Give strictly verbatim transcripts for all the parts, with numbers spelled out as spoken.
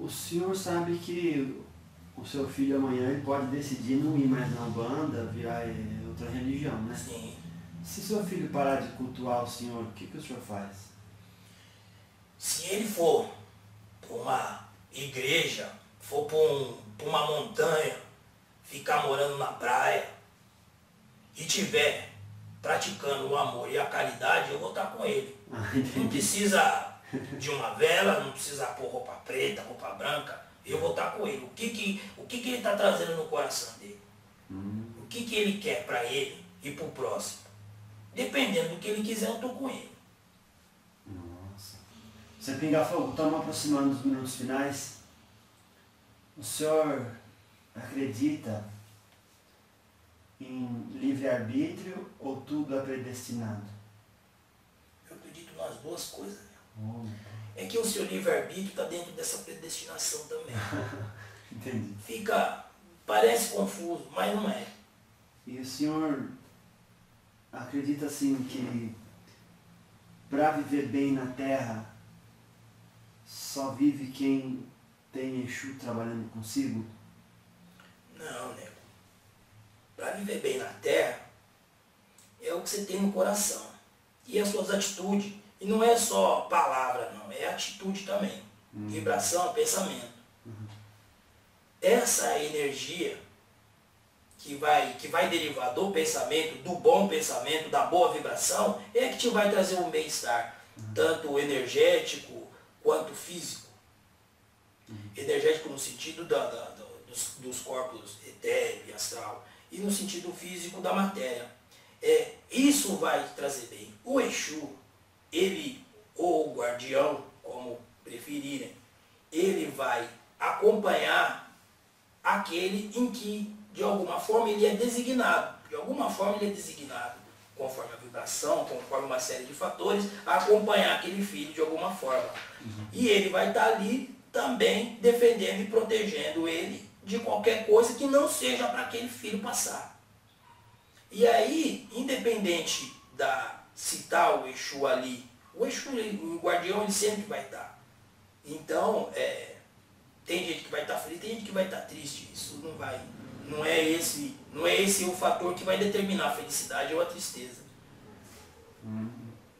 o senhor sabe que o seu filho amanhã ele pode decidir não ir mais na Umbanda, virar é, outra religião, né? Sim. Se seu filho parar de cultuar o senhor, o que, que o senhor faz? Se ele for para uma igreja, for para um, para uma montanha, ficar morando na praia e tiver praticando o amor e a caridade, eu vou estar com ele. Ah, Não precisa de uma vela, não precisa pôr roupa preta, roupa branca, eu vou estar com ele. O que, que, o que, que ele está trazendo no coração dele? Hum. O que, que ele quer para ele e para o próximo? Dependendo do que ele quiser, eu estou com ele. Nossa. Você Pinga Fogo, estamos aproximando dos minutos finais. O senhor acredita em livre-arbítrio ou tudo é predestinado? Eu acredito nas duas coisas. Oh. É que o seu livre-arbítrio está dentro dessa predestinação também. Entendi. Fica, parece confuso, mas não é. E o senhor acredita assim que para viver bem na Terra só vive quem tem Exu trabalhando consigo? Não, nego. Para viver bem na Terra é o que você tem no coração. E as suas atitudes. E não é só palavra, não. É atitude também. Uhum. Vibração, pensamento. Uhum. Essa energia que vai, que vai derivar do pensamento, do bom pensamento, da boa vibração, é que te vai trazer um bem-estar. Uhum. Tanto energético quanto físico. Uhum. Energético no sentido da, da, da, dos, dos corpos etéreo e astral. E no sentido físico da matéria. É, isso vai trazer bem. O Exu, ele, ou o guardião, como preferirem, ele vai acompanhar aquele em que, de alguma forma, ele é designado. De alguma forma, ele é designado, conforme a vibração, conforme uma série de fatores, a acompanhar aquele filho de alguma forma. Uhum. E ele vai estar ali também defendendo e protegendo ele de qualquer coisa que não seja para aquele filho passar. E aí, independente da citar o Exu ali, o Exu, o guardião, ele sempre vai estar. Então, é, tem gente que vai estar feliz, tem gente que vai estar triste. Isso não vai, não é esse, não é esse o fator que vai determinar a felicidade ou a tristeza. Uhum.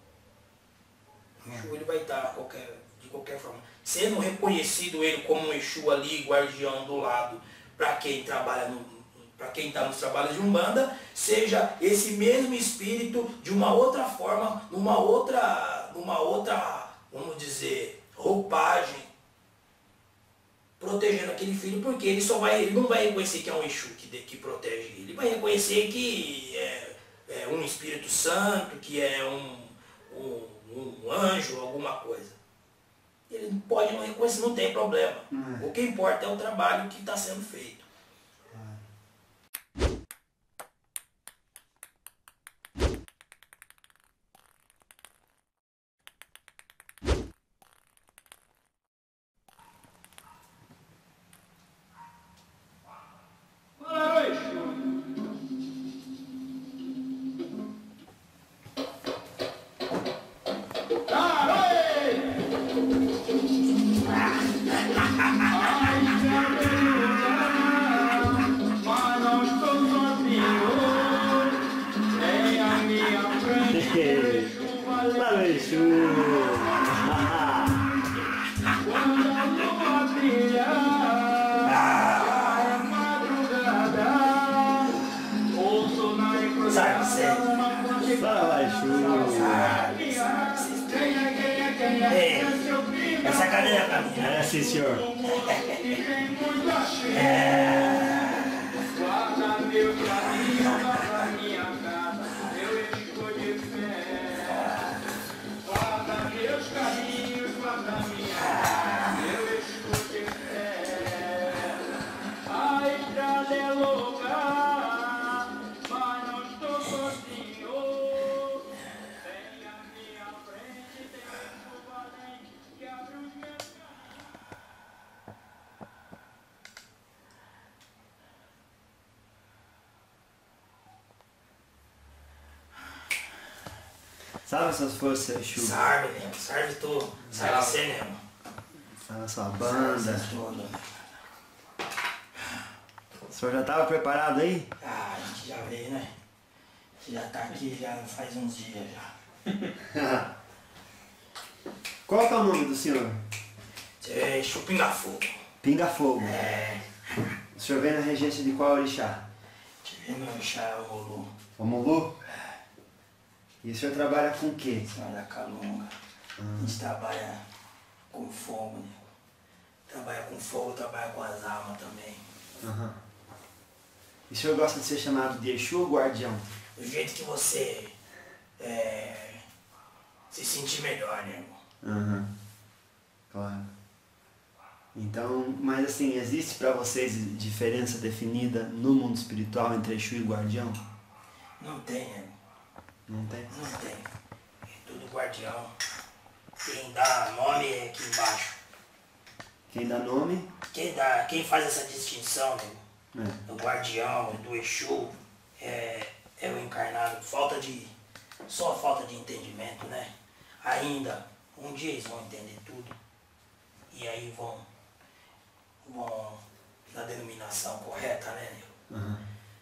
O Exu, ele vai estar qualquer, de qualquer forma. Sendo reconhecido ele como um Exu ali, guardião do lado, para quem trabalha no para quem está nos trabalhos de Umbanda, seja esse mesmo espírito de uma outra forma, numa outra, numa outra, vamos dizer, roupagem, protegendo aquele filho, porque ele só vai, ele não vai reconhecer que é um Exu que, que protege ele, vai reconhecer que é, é um Espírito Santo, que é um, um, um anjo, alguma coisa. Ele pode não reconhecer, não tem problema. Hum. O que importa é o trabalho que está sendo feito. Essa cadeira é pra mim. É, sim, senhor. Guarda meu caminho, guarda minha casa, eu estou de fé. Guarda meus caminhos, guarda minha casa, eu estou de fé. A estrada é louca, mas não estou sozinho. Vem à minha frente, tem um valente que abre os meus. Salve essas forças, Exu. Salve, né? Salve tu. Salve você, né? Salve. a sua banda. Essas todas. O senhor já estava preparado aí? Ah, a gente já veio, né? A gente já tá aqui já faz uns dias já. Qual que é o nome do senhor? É Chupinga-Fogo. Pinga-Fogo. É. O senhor vem na regência de qual orixá? Tive meu chá, o Molu. Omolu? E o senhor trabalha com o quê? Senhora da Calunga. A gente trabalha com fogo, né? Trabalha com fogo, trabalha com as almas também. Uhum. E o senhor gosta de ser chamado de Exu ou Guardião? Do jeito que você é, se sentir melhor, né, irmão? Uhum. Claro. Então, mas assim, existe pra vocês diferença definida no mundo espiritual entre Exu e Guardião? Não tem, né? Não tem? Não tem. É tudo guardião. Quem dá nome é aqui embaixo. Quem dá nome? Quem, dá, quem faz essa distinção, né? É. Do guardião, do Exu, é, é o encarnado. Falta de. Só falta de entendimento, né? Ainda, um dia eles vão entender tudo. E aí vão. vão na denominação correta, né, nego? Uhum.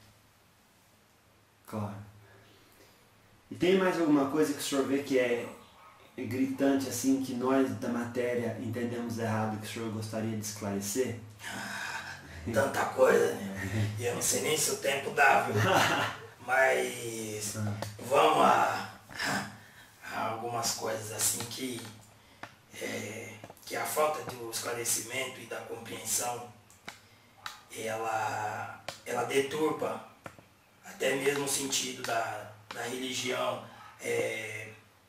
Claro. E tem mais alguma coisa que o senhor vê que é, é gritante, assim, que nós da matéria entendemos errado, que o senhor gostaria de esclarecer? Tanta coisa, né? E eu não sei nem se o tempo dá, viu? Mas vamos a, a algumas coisas assim que, é, que a falta do esclarecimento e da compreensão, ela, ela deturpa até mesmo o sentido da, da religião, é,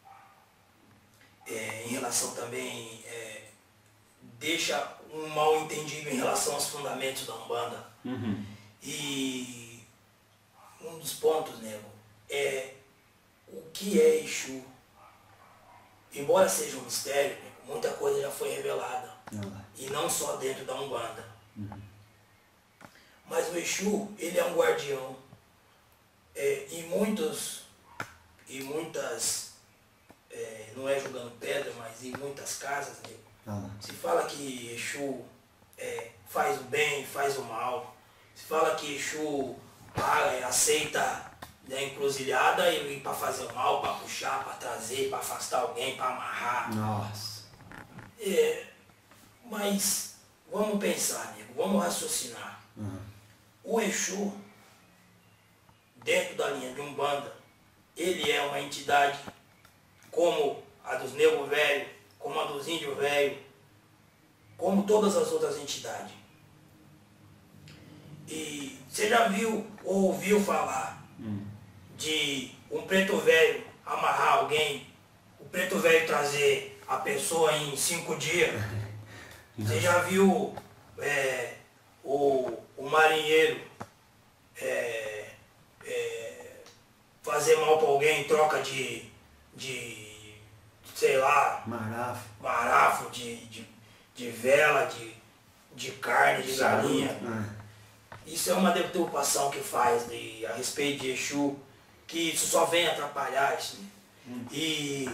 é, em relação também, é, deixa um mal entendido em relação aos fundamentos da Umbanda. Uhum. E um dos pontos, nego, é o que é Exu. Embora seja um mistério, nego, muita coisa já foi revelada. Uhum. E não só dentro da Umbanda. Uhum. Mas o Exu, ele é um guardião. É, e muitos, e muitas, é, não é jogando pedra, mas em muitas casas, nego, Uhum. se fala que Exu é, faz o bem, faz o mal. Se fala que Exu ah, aceita a encruzilhada e para fazer o mal, para puxar, para trazer, para afastar alguém, para amarrar. Nossa. É, mas vamos pensar, nego, vamos raciocinar. Uhum. O Exu, dentro da linha de Umbanda, ele é uma entidade como a dos nego velho, como a dos índios velho, como todas as outras entidades. E você já viu ou ouviu falar Hum. de um preto velho amarrar alguém, o preto velho trazer a pessoa em cinco dias? Você já viu é, o, o marinheiro é, é, fazer mal para alguém em troca de, de sei lá, Marafo. marafo, de, de, de vela, de, de carne, de galinha? Ah. Isso é uma deturpação que faz de, a respeito de Exu, que isso só vem atrapalhar isso. Né? Hum. E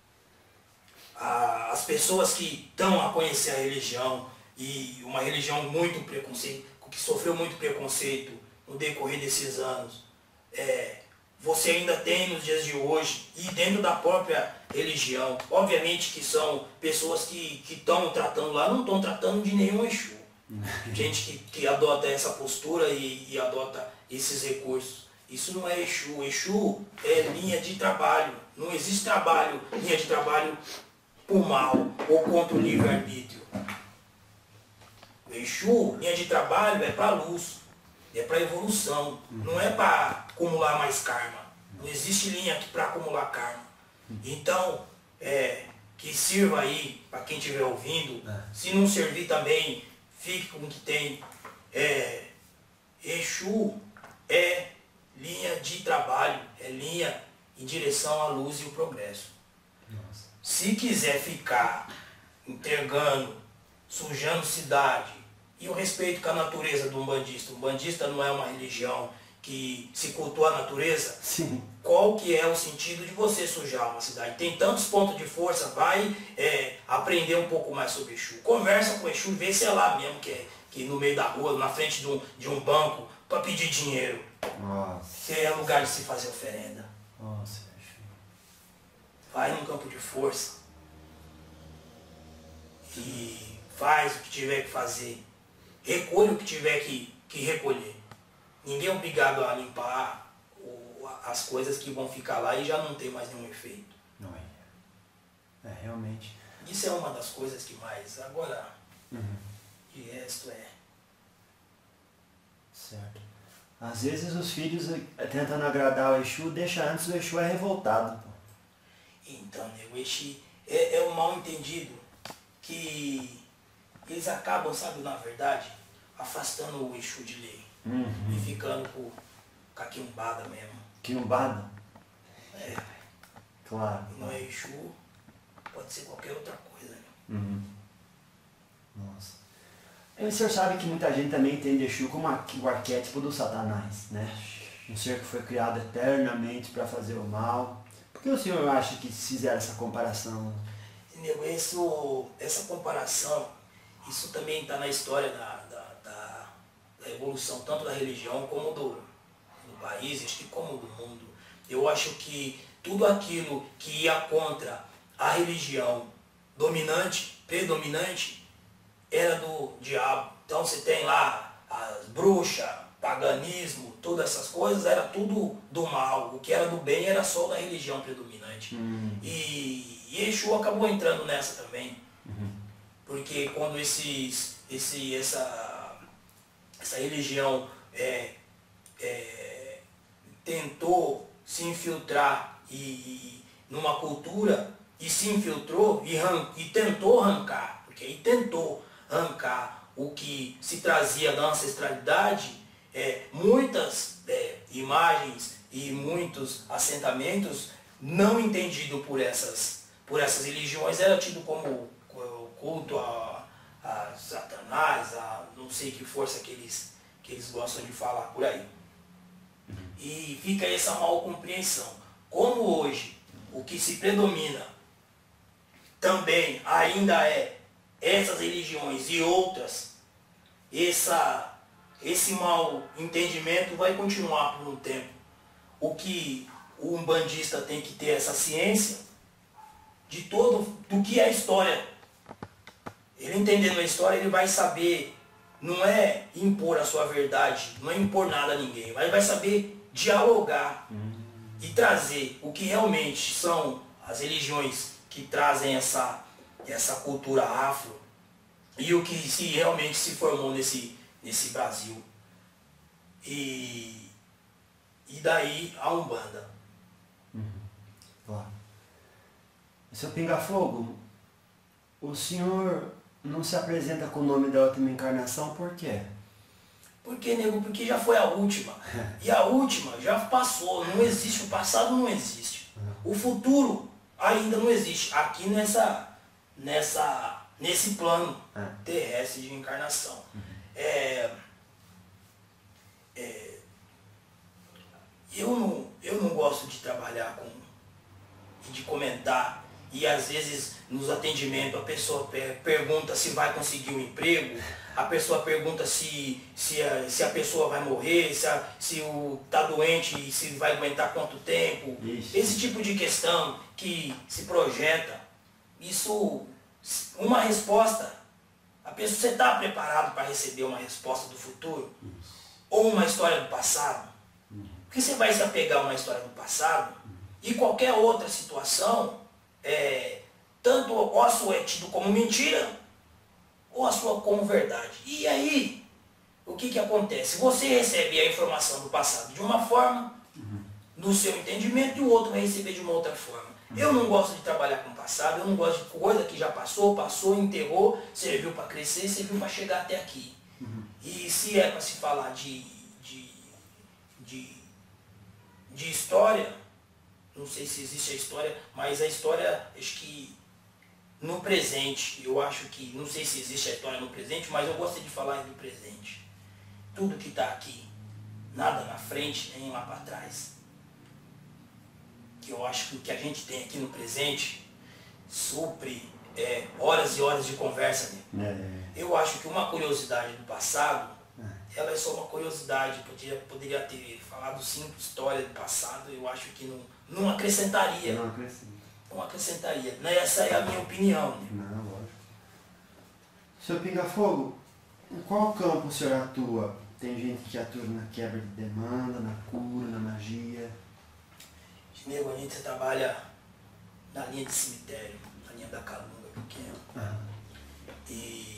a, as pessoas que estão a conhecer a religião, e uma religião muito preconceito, que sofreu muito preconceito no decorrer desses anos, é, você ainda tem nos dias de hoje, e dentro da própria religião, obviamente que são pessoas que estão tratando lá, não estão tratando de nenhum Exu. Gente que, que adota essa postura e, e adota esses recursos. Isso não é Exu. Exu é linha de trabalho. Não existe trabalho, linha de trabalho por mal ou contra o livre-arbítrio. O Exu, linha de trabalho, é para luz, é para evolução, não é para acumular mais karma. Não existe linha aqui para acumular karma. Então, é, que sirva aí para quem estiver ouvindo. Se não servir também, fique com o que tem. É, Exu é linha de trabalho, é linha em direção à luz e o progresso. Nossa. Se quiser ficar entregando, sujando cidade, e o respeito com a natureza do umbandista. O umbandista não é uma religião que se cultua a natureza, Sim. qual que é o sentido de você sujar uma cidade? Tem tantos pontos de força, vai é, aprender um pouco mais sobre Exu. Conversa com Exu, vê se é lá mesmo, que, é, que no meio da rua, na frente de um, de um banco, para pedir dinheiro. Nossa. Se é lugar de se fazer oferenda. Nossa, Exu. Vai num campo de força e faz o que tiver que fazer. Recolhe o que tiver que, que recolher. Ninguém é obrigado a limpar o, as coisas que vão ficar lá e já não tem mais nenhum efeito. Não é. É, realmente. Isso é uma das coisas que mais... Agora, Uhum. de resto é... Certo. Às vezes os filhos, eh, tentando agradar o Exu, deixa antes o Exu é revoltado. Pô. Então, né, o Exu é, é um mal entendido que eles acabam, sabe, na verdade, afastando o Exu de lei. Uhum. E ficando com, com a quiumbada mesmo. Quiumbada? É, Claro. e não é Exu, pode ser qualquer outra coisa, né? Uhum. Nossa. E o senhor sabe que muita gente também entende Exu como a- o arquétipo do Satanás, né? Um ser que foi criado eternamente para fazer o mal. Por que o senhor acha que se fizeram essa comparação? Entendeu? Isso, essa comparação, isso também está na história da, da, da, da evolução, tanto da religião como do, do país, acho que como do mundo. Eu acho que tudo aquilo que ia contra a religião dominante, predominante, era do diabo. Então você tem lá as bruxas, paganismo, todas essas coisas, era tudo do mal. O que era do bem era só da religião predominante. Hum. E, e Exu acabou entrando nessa também. Uhum. Porque quando esses, esse, essa, essa religião é, é, tentou se infiltrar e, e numa cultura e se infiltrou e, ran, e tentou arrancar, porque aí tentou arrancar o que se trazia da ancestralidade, é, muitas é, imagens e muitos assentamentos não entendidos por essas, por essas religiões era tido como culto a, a Satanás, a não sei que força que eles, que eles gostam de falar por aí. E fica essa mal compreensão. Como hoje o que se predomina também ainda é essas religiões e outras, essa, esse mal entendimento vai continuar por um tempo. O que o umbandista tem que ter essa ciência de todo, do que é a história. Ele entendendo a história, ele vai saber, não é impor a sua verdade, não é impor nada a ninguém, mas vai saber dialogar hum. e trazer o que realmente são as religiões que trazem essa, essa cultura afro e o que se realmente se formou nesse, nesse Brasil. E, e daí a Umbanda. Uhum. Claro. Seu Pinga-Fogo, o senhor não se apresenta com o nome da última encarnação, por quê? Por que, nego? Porque já foi a última. E a última já passou, não existe, o passado não existe. O futuro ainda não existe. Aqui nessa, nessa, nesse plano terrestre de encarnação. É, é, eu, não, eu não gosto de trabalhar com, de comentar. E às vezes nos atendimentos a pessoa per pergunta se vai conseguir um emprego, a pessoa pergunta se, se, a, se a pessoa vai morrer, se, a, se o tá doente e se vai aguentar quanto tempo. Ixi. Esse tipo de questão que se projeta, isso, uma resposta, a pessoa, você está preparado para receber uma resposta do futuro? Isso. Ou uma história do passado? Uhum. Porque você vai se apegar a uma história do passado uhum. e qualquer outra situação, É, tanto ou a sua é tido como mentira, ou a sua como verdade. E aí, o que que acontece? Você recebe a informação do passado de uma forma, uhum. no seu entendimento, e o outro vai receber de uma outra forma. Uhum. Eu não gosto de trabalhar com o passado, eu não gosto de coisa que já passou, passou, enterrou, serviu para crescer, serviu para chegar até aqui. Uhum. E se é para se falar de, de, de, de história, não sei se existe a história, mas a história, acho que no presente, eu acho que, não sei se existe a história no presente, mas eu gosto de falar do presente. Tudo que está aqui nada na frente, nem lá para trás. Que eu acho que o que a gente tem aqui no presente supre é, horas e horas de conversa. Né? É. Eu acho que uma curiosidade do passado, ela é só uma curiosidade, podia, poderia ter falado cinco histórias do passado, eu acho que não, não acrescentaria. Não acrescenta. Não acrescentaria. Essa é a minha opinião. Né? Não, lógico. Senhor Pinga Fogo, em qual campo o senhor atua? Tem gente que atua na quebra de demanda, na cura, na magia? Nego, a gente trabalha na linha de cemitério, na linha da calunga pequena. Ah. E,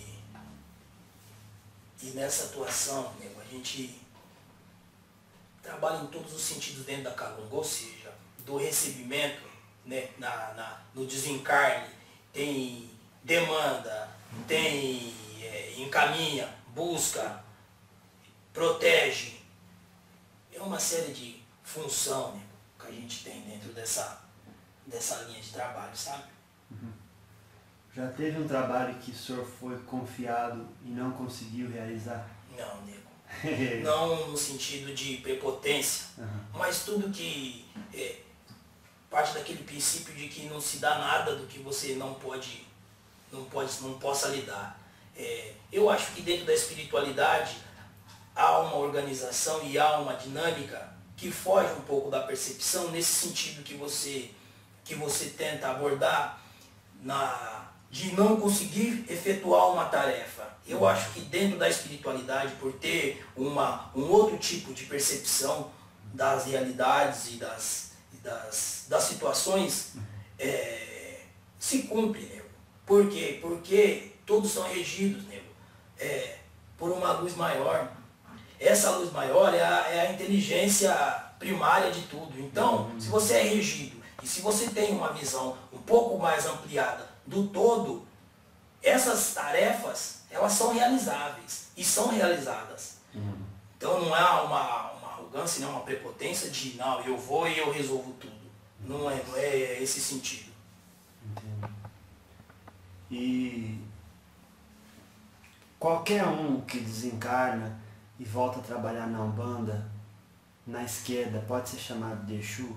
e nessa atuação, nego, a gente trabalha em todos os sentidos dentro da calunga, ou seja, do recebimento, né, na, na, no desencarne, tem demanda, tem é, encaminha, busca, protege. É uma série de função, né, que a gente tem dentro dessa, dessa linha de trabalho, sabe? Uhum. Já teve um trabalho que o senhor foi confiado e não conseguiu realizar? Não, nego. Não no sentido de prepotência, uhum. Mas tudo que é, parte daquele princípio de que não se dá nada do que você não pode, não pode, não possa lidar. É, eu acho que dentro da espiritualidade há uma organização e há uma dinâmica que foge um pouco da percepção nesse sentido que você, que você tenta abordar na, de não conseguir efetuar uma tarefa. Eu acho que dentro da espiritualidade, por ter uma, um outro tipo de percepção das realidades e das, e das, das situações, é, se cumpre, nego. Por quê? Porque todos são regidos, nego, é, por uma luz maior. Essa luz maior é a, é a inteligência primária de tudo. Então, se você é regido e se você tem uma visão um pouco mais ampliada do todo, essas tarefas, elas são realizáveis e são realizadas. Uhum. Então não há uma, uma arrogância, não é uma prepotência de não, eu vou e eu resolvo tudo. Não é, não é esse sentido. Entendi. E qualquer um que desencarna e volta a trabalhar na Umbanda, na esquerda, pode ser chamado de Exu?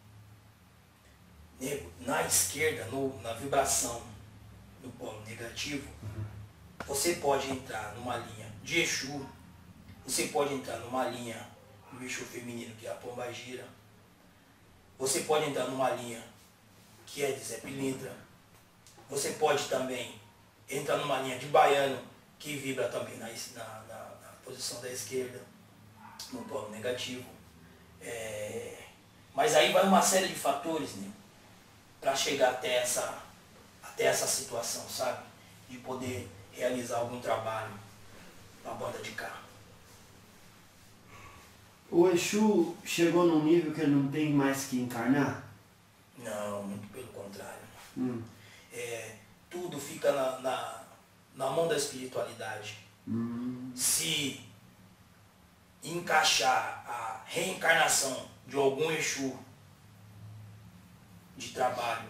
Nego, na esquerda, no, na vibração, no polo negativo, uhum. Você pode entrar numa linha de Exu, você pode entrar numa linha do Exu feminino, que é a Pombagira, você pode entrar numa linha que é de Zé Pilintra, você pode também entrar numa linha de Baiano, que vibra também na, na, na, na posição da esquerda, no polo negativo. É, mas aí vai uma série de fatores, né, para chegar até essa, até essa situação, sabe? De poder realizar algum trabalho na banda de cá. O Exu chegou num nível que ele não tem mais que encarnar? Não, muito pelo contrário. Hum. É, tudo fica na, na, na mão da espiritualidade. Hum. Se encaixar a reencarnação de algum Exu de trabalho,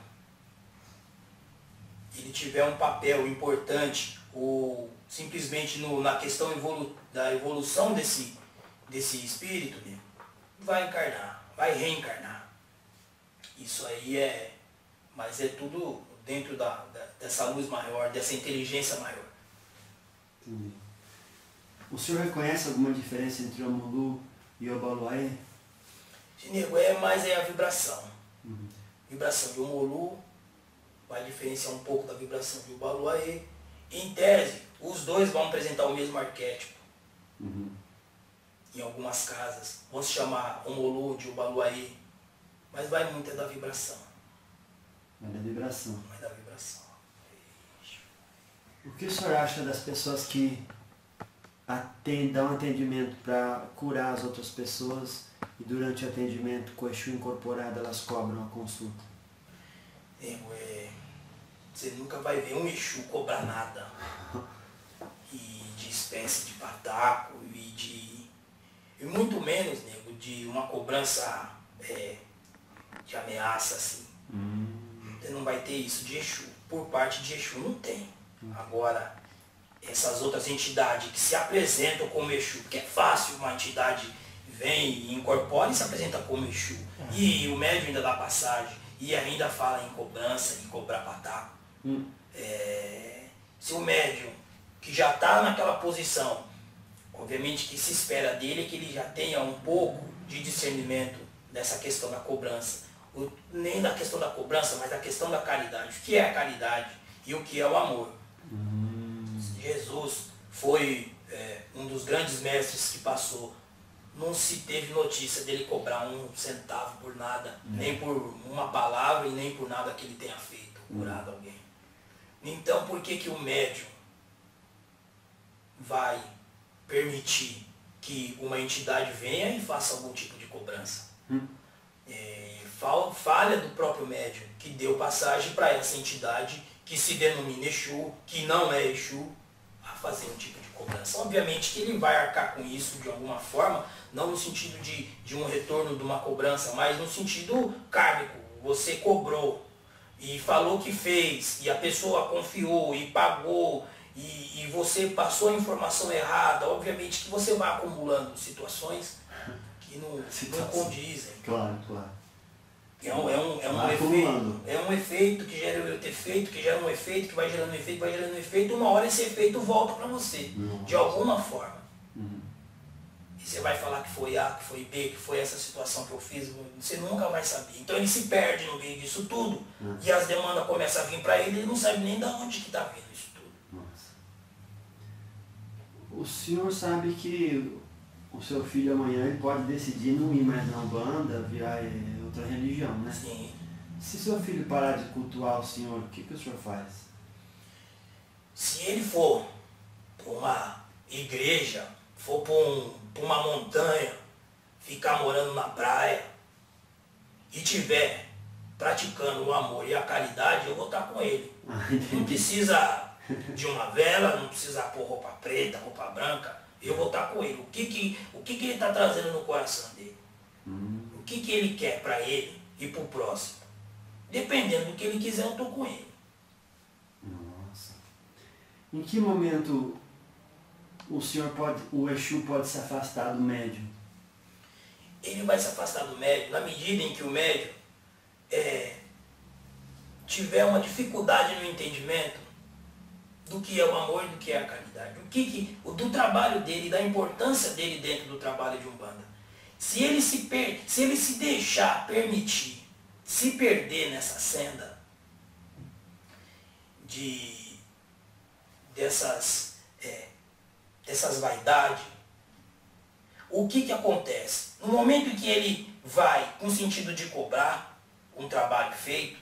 ele tiver um papel importante, ou simplesmente no, na questão evolu da evolução desse, desse espírito, né, vai encarnar, vai reencarnar. Isso aí é, mas é tudo dentro da, da, dessa luz maior, dessa inteligência maior. Entendi. O senhor reconhece alguma diferença entre o Omulu e o Obaluaê? Nego, é mais é a vibração. Uhum. Vibração de Omulu vai diferenciar um pouco da vibração de Obaluaê. Em tese, os dois vão apresentar o mesmo arquétipo. Uhum. Em algumas casas vão se chamar Omulu de Obaluaê, mas vai muito é da vibração. Vai da vibração. Vai da vibração. O que o senhor acha das pessoas que atendem, dão atendimento para curar as outras pessoas e durante o atendimento com o Exu incorporado elas cobram a consulta? Nego, é... Você nunca vai ver um Exu cobrar nada. E de espécie de pataco e de... E muito menos, nego, de uma cobrança é, de ameaça, assim. Hum. Você não vai ter isso de Exu. Por parte de Exu não tem. Hum. Agora, essas outras entidades que se apresentam como Exu, porque é fácil uma entidade vem e incorpora e se apresenta como Exu. E o médium ainda dá passagem, e ainda fala em cobrança, em cobrar pataco. Hum. É, se o médium que já está naquela posição, obviamente que se espera dele que ele já tenha um pouco de discernimento dessa questão da cobrança. O, nem da questão da cobrança, mas da questão da caridade. O que é a caridade e o que é o amor. Hum. Jesus foi é, um dos grandes mestres que passou. Não se teve notícia dele cobrar um centavo por nada, Hum. nem por uma palavra e nem por nada que ele tenha feito, curado Hum. alguém. Então por que que o médium vai permitir que uma entidade venha e faça algum tipo de cobrança? Hum. É, falha do próprio médium, que deu passagem para essa entidade que se denomina Exu, que não é Exu, a fazer um tipo de cobrança. Obviamente que ele vai arcar com isso de alguma forma, não no sentido de, de um retorno de uma cobrança, mas no sentido kármico. Você cobrou e falou que fez, e a pessoa confiou e pagou, e, e você passou a informação errada. Obviamente que você vai acumulando situações que não, não condizem. Claro, claro. É um, é um, é um Vai efeito, acumulando. é um efeito que gera outro efeito, que gera um efeito, que vai gerando um efeito, vai gerando um efeito, uma hora esse efeito volta para você, Nossa. de alguma forma. Uhum. E você vai falar que foi A, que foi B, que foi essa situação que eu fiz, você nunca vai saber. Então ele se perde no meio disso tudo, Uhum. e as demandas começam a vir para ele, ele não sabe nem de onde que está vindo isso tudo. Nossa. O senhor sabe que o seu filho amanhã ele pode decidir não ir mais na Umbanda, virar eh, outra religião, né? Assim, Se seu filho parar de cultuar o senhor, o que, que o senhor faz? se ele for para uma igreja, for para um, pra uma montanha, ficar morando na praia e tiver praticando o amor e a caridade, eu vou estar com ele. Ah, Não entendi. precisa de uma vela, não precisa pôr roupa preta, roupa branca, eu vou estar com ele. O que, que, o que, que ele está trazendo no coração dele? Hum. O que, que ele quer para ele e para o próximo? Dependendo do que ele quiser, eu estou com ele. Nossa. Em que momento o senhor pode, o Exu pode se afastar do médium? Ele vai se afastar do médium na medida em que o médium é, tiver uma dificuldade no entendimento do que é o amor e do que é a caridade. O que, que o do trabalho dele, da importância dele dentro do trabalho de Umbanda. Se ele se, per, se ele se deixar permitir se perder nessa senda de dessas, é, dessas vaidades, o que que acontece? No momento em que ele vai com o sentido de cobrar um trabalho feito,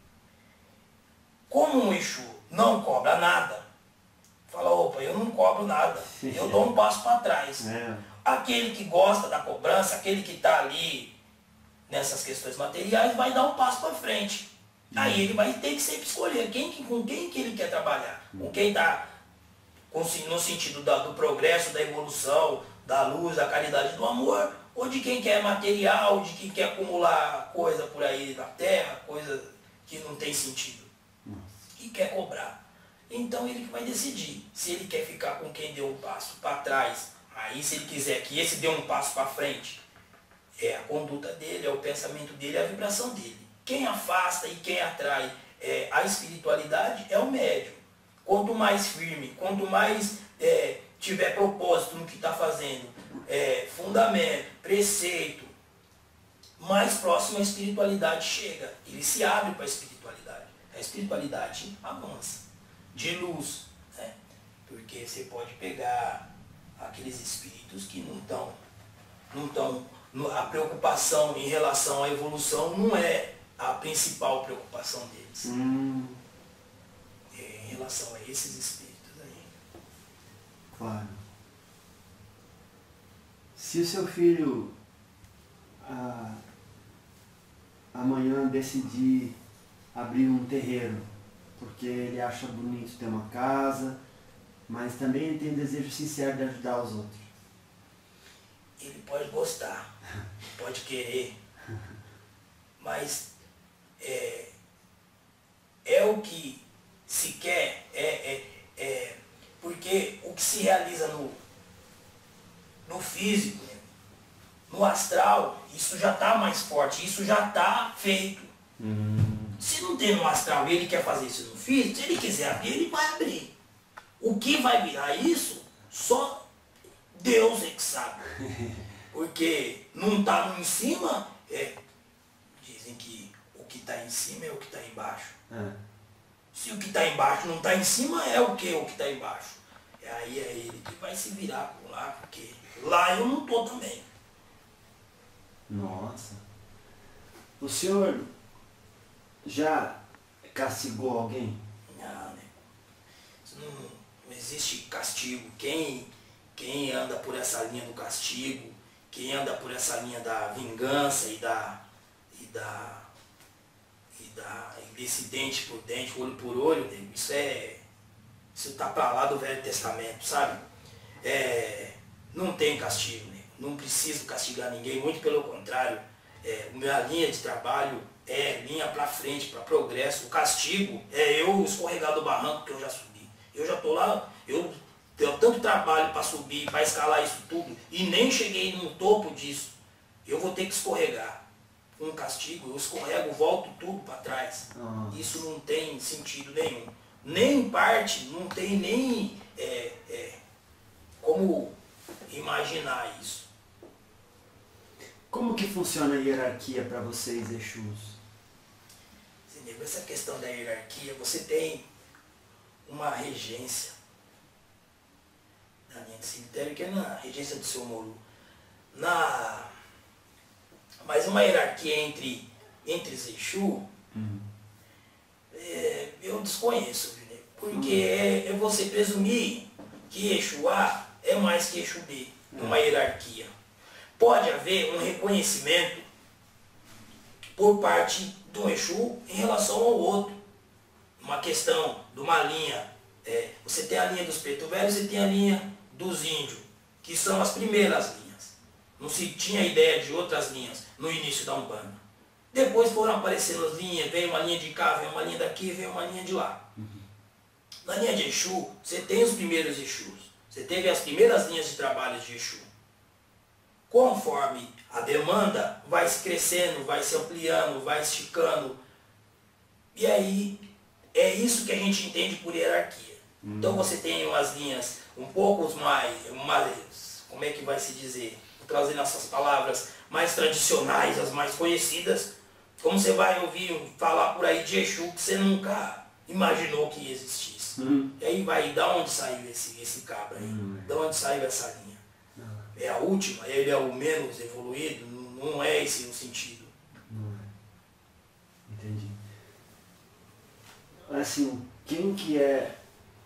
como um Exu não cobra nada, fala, opa, eu não cobro nada, eu dou um passo para trás. É. Aquele que gosta da cobrança, aquele que está ali nessas questões materiais, vai dar um passo para frente. Aí ele vai ter que sempre escolher quem, com quem que ele quer trabalhar. Com quem está no sentido da, do progresso, da evolução, da luz, da caridade, do amor, ou de quem quer material, de quem quer acumular coisa por aí na terra, coisa que não tem sentido. E quer cobrar. Então ele que vai decidir se ele quer ficar com quem deu um passo para trás. Aí se ele quiser que esse dê um passo para frente, é a conduta dele, é o pensamento dele, é a vibração dele. Quem afasta e quem atrai é, a espiritualidade é o médium. Quanto mais firme, quanto mais é, tiver propósito no que está fazendo, é, fundamento, preceito, mais próximo a espiritualidade chega. Ele se abre para a espiritualidade. A espiritualidade avança, de luz. Né? Porque você pode pegar aqueles espíritos que não estão, não estão, a preocupação em relação à evolução não é a principal preocupação deles. Hum, É em relação a esses espíritos aí. claro. Se o seu filho ah, amanhã decidir abrir um terreiro, porque ele acha bonito ter uma casa, mas também ele tem desejo sincero de ajudar os outros. Ele pode gostar, pode querer, mas é, é o que se quer, é, é, é, porque o que se realiza no, no físico, né, no astral, isso já está mais forte, isso já está feito. Hum. Se não tem no astral e ele quer fazer isso no físico, se ele quiser abrir, ele vai abrir. O que vai virar isso, só Deus é que sabe. Porque não está em cima, é, dizem que o que está em cima é o que está embaixo. É. Se o que está embaixo não está em cima, é o que o que está embaixo. E aí é ele que vai se virar por lá, porque lá eu não estou também. Nossa. O senhor já castigou alguém? Não, né? Isso não, não existe castigo. Quem, quem anda por essa linha do castigo, quem anda por essa linha da vingança e da... E da e da e desse dente por dente, olho por olho, nego, isso é... Isso tá pra lá do Velho Testamento, sabe? É, não tem castigo, né? Não preciso castigar ninguém, muito pelo contrário. É, minha linha de trabalho é linha para frente, para progresso. O castigo é eu escorregar do barranco que eu já subi. Eu já tô lá, eu tenho tanto trabalho para subir, para escalar isso tudo, e nem cheguei no topo disso. Eu vou ter que escorregar. Um castigo, eu escorrego, volto tudo para trás. Nossa. Isso não tem sentido nenhum. Nem em parte, não tem nem é, é, como imaginar isso. Como que funciona a hierarquia para vocês, Exus? Essa questão da hierarquia, você tem uma regência na linha de cemitério, que é na regência do seu Molu. Na... Mas uma hierarquia entre, entre os Exu, Uhum. é, eu desconheço, né? Porque é, é você presumir que Exu A é mais que Exu B, numa hierarquia. Pode haver um reconhecimento por parte do Exu em relação ao outro. Uma questão de uma linha. É, você tem a linha dos preto velhos e tem a linha dos índios, que são as primeiras linhas. Não se tinha ideia de outras linhas no início da Umbanda. Depois foram aparecendo as linhas, veio uma linha de cá, veio uma linha daqui, veio uma linha de lá. Uhum. Na linha de Exu, você tem os primeiros Exus. Você teve as primeiras linhas de trabalho de Exu. Conforme a demanda vai se crescendo, vai se ampliando, vai se esticando. E aí, é isso que a gente entende por hierarquia. Hum. Então você tem umas linhas um pouco mais, mais, como é que vai se dizer? Vou trazer essas palavras mais tradicionais, as mais conhecidas. Como você vai ouvir falar por aí de Exu que você nunca imaginou que existisse. Hum. E aí vai, da onde saiu esse, esse cabra aí? Hum. Da onde saiu essa linha? É a última, ele é o menos evoluído, não é esse o sentido. Não é. Entendi. Assim, quem que é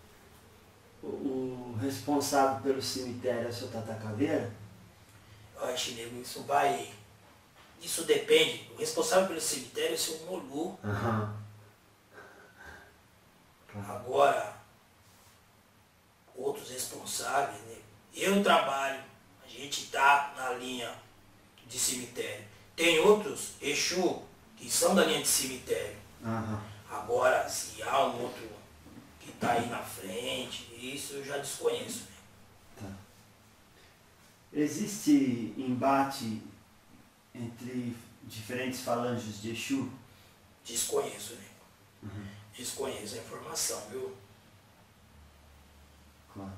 o responsável pelo cemitério é o seu Tata Caveira? Olha, Chinego, isso vai... Isso depende. O responsável pelo cemitério é o seu Molu. Uhum. Agora, outros responsáveis, né? Eu trabalho. A gente está na linha de cemitério. Tem outros Exu que são da linha de cemitério. Uhum. Agora, se há um outro que está aí na frente, isso eu já desconheço. Né? Tá. Existe embate entre diferentes falanges de Exu? Desconheço, né? Uhum. Desconheço a informação, viu? Claro.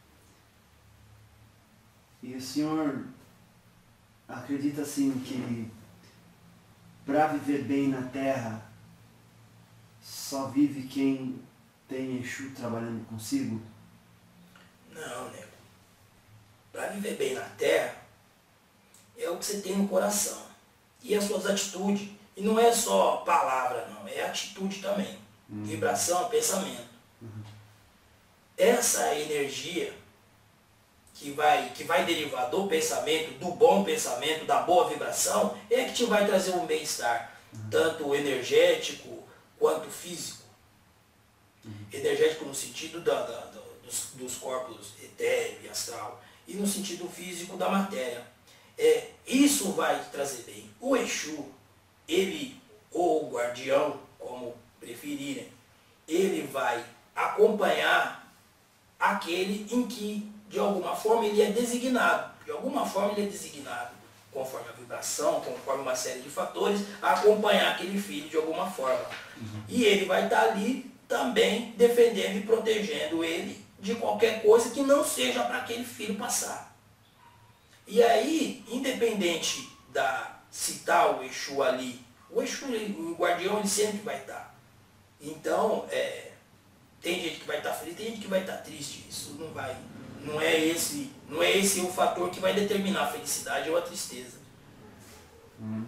E o senhor acredita assim que para viver bem na Terra só vive quem tem Exu trabalhando consigo? Não, nego. Para viver bem na Terra é o que você tem no coração. E as suas atitudes. E não é só palavra, não. É atitude também. Uhum. Vibração, pensamento. Uhum. Essa energia que vai, que vai derivar do pensamento, do bom pensamento, da boa vibração, é que te vai trazer um bem-estar, uhum. tanto energético quanto físico. Uhum. Energético no sentido da, da, da, dos, dos corpos etéreo e astral, e no sentido físico da matéria. É, isso vai te trazer bem. O Exu, ele, ou o guardião, como preferirem, ele vai acompanhar aquele em que de alguma forma ele é designado. De alguma forma ele é designado. conforme a vibração, conforme uma série de fatores, a acompanhar aquele filho de alguma forma. Uhum. E ele vai estar ali também defendendo e protegendo ele de qualquer coisa que não seja para aquele filho passar. E aí, independente da citar o Exu ali, o Exu, o guardião, ele sempre vai estar. Então, é, tem gente que vai estar feliz, tem gente que vai estar triste. Isso não vai, não é esse, não é esse o fator que vai determinar a felicidade ou a tristeza. Hum.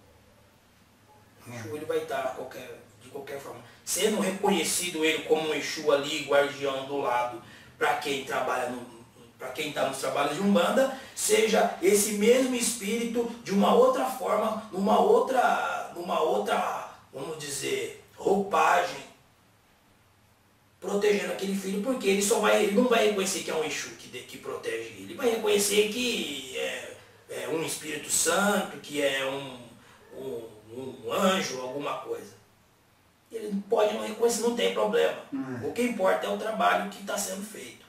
O Exu, ele vai estar qualquer, de qualquer forma. Sendo reconhecido ele como um Exu ali, guardião do lado, para quem trabalha no para quem está nos trabalhos de Umbanda, seja esse mesmo espírito de uma outra forma, numa outra, numa outra, vamos dizer, roupagem, protegendo aquele filho, porque ele só vai, ele não vai reconhecer que é um Exu que, de, que protege ele, ele vai reconhecer que é, é um Espírito Santo, que é um, um, um anjo, alguma coisa. Ele pode não reconhecer, não tem problema. Hum. O que importa é o trabalho que está sendo feito.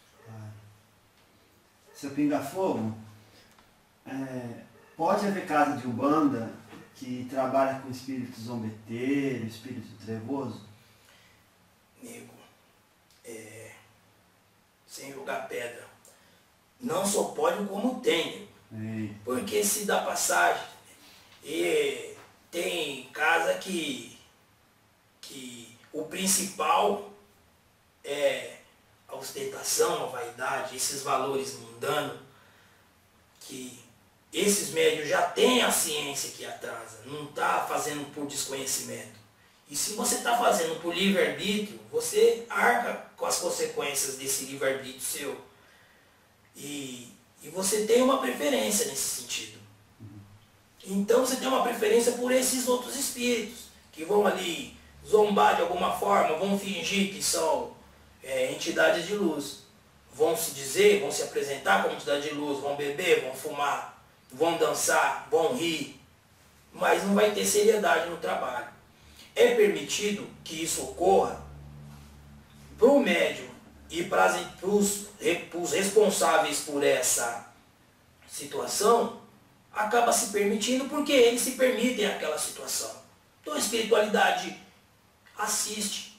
Seu Pinga-Fogo, é, pode haver casa de Umbanda que trabalha com espírito zombeteiro, espírito trevoso? Nego, é, sem jogar pedra, não só pode como tem, Ei. Porque se dá passagem, e tem casa que, que o principal é a ostentação, a vaidade, esses valores mundanos, que esses médios já têm a ciência que atrasa, não está fazendo por desconhecimento. E se você está fazendo por livre-arbítrio, você arca com as consequências desse livre-arbítrio seu. E, e você tem uma preferência nesse sentido. Então você tem uma preferência por esses outros espíritos, que vão ali zombar de alguma forma, vão fingir que são É, entidades de luz, vão se dizer, vão se apresentar como entidade de luz, vão beber, vão fumar, vão dançar, vão rir, mas não vai ter seriedade no trabalho. É permitido que isso ocorra para o médium e para os responsáveis por essa situação, acaba se permitindo porque eles se permitem aquela situação. Então a espiritualidade assiste.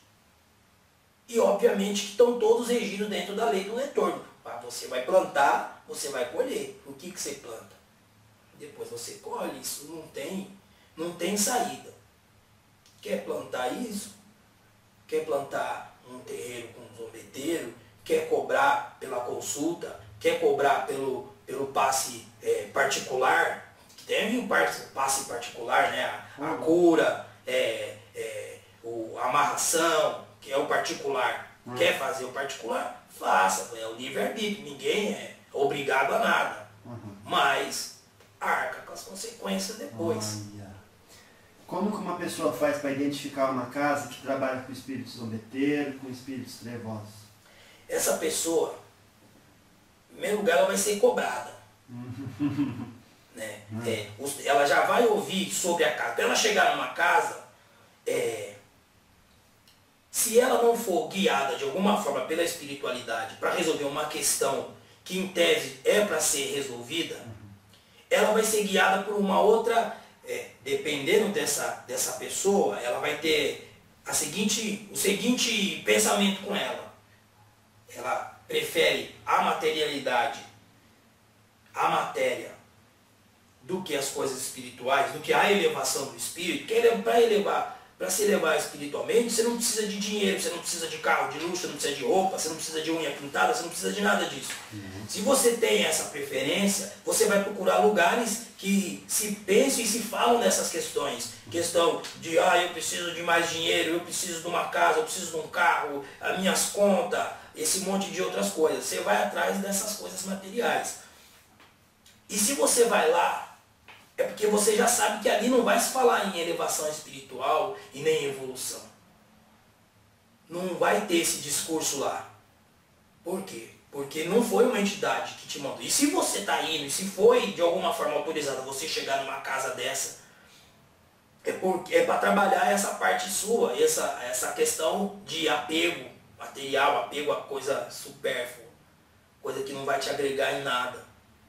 E obviamente que estão todos regidos dentro da lei do retorno. Você vai plantar, você vai colher. O que, que você planta? Depois você colhe, isso não tem, não tem saída. Quer plantar isso? Quer plantar um terreiro com um zombeteiro? Quer cobrar pela consulta? Quer cobrar pelo, pelo passe é, particular? Tem o passe particular, né? A, a cura, é, é, o, a amarração, que é o particular. Hum. Quer fazer o particular? Faça, é o livre-arbítrio, ninguém é obrigado a nada. Uhum. Mas arca com as consequências depois. Olha. Como que uma pessoa faz para identificar uma casa que trabalha com espíritos zombeteiro, com espíritos trevosos? Essa pessoa, em primeiro lugar, ela vai ser cobrada. né? Hum. É, ela já vai ouvir sobre a casa. Para ela chegar numa casa, é, se ela não for guiada de alguma forma pela espiritualidade para resolver uma questão que em tese é para ser resolvida, ela vai ser guiada por uma outra, é, dependendo dessa, dessa pessoa, ela vai ter a seguinte, o seguinte pensamento com ela. Ela prefere a materialidade, a matéria, do que as coisas espirituais, do que a elevação do espírito, que é para elevar. Para se elevar espiritualmente, você não precisa de dinheiro, você não precisa de carro de luxo, você não precisa de roupa, você não precisa de unha pintada, você não precisa de nada disso. Uhum. Se você tem essa preferência, você vai procurar lugares que se pensam e se falam dessas questões. Questão de, ah, eu preciso de mais dinheiro, eu preciso de uma casa, eu preciso de um carro, as minhas contas, esse monte de outras coisas. Você vai atrás dessas coisas materiais. E se você vai lá, é porque você já sabe que ali não vai se falar em elevação espiritual e nem em evolução. Não vai ter esse discurso lá. Por quê? Porque não foi uma entidade que te mandou. E se você está indo, e se foi de alguma forma autorizada você chegar numa casa dessa, é, é para trabalhar essa parte sua, essa, essa questão de apego material, apego a coisa supérflua, coisa que não vai te agregar em nada.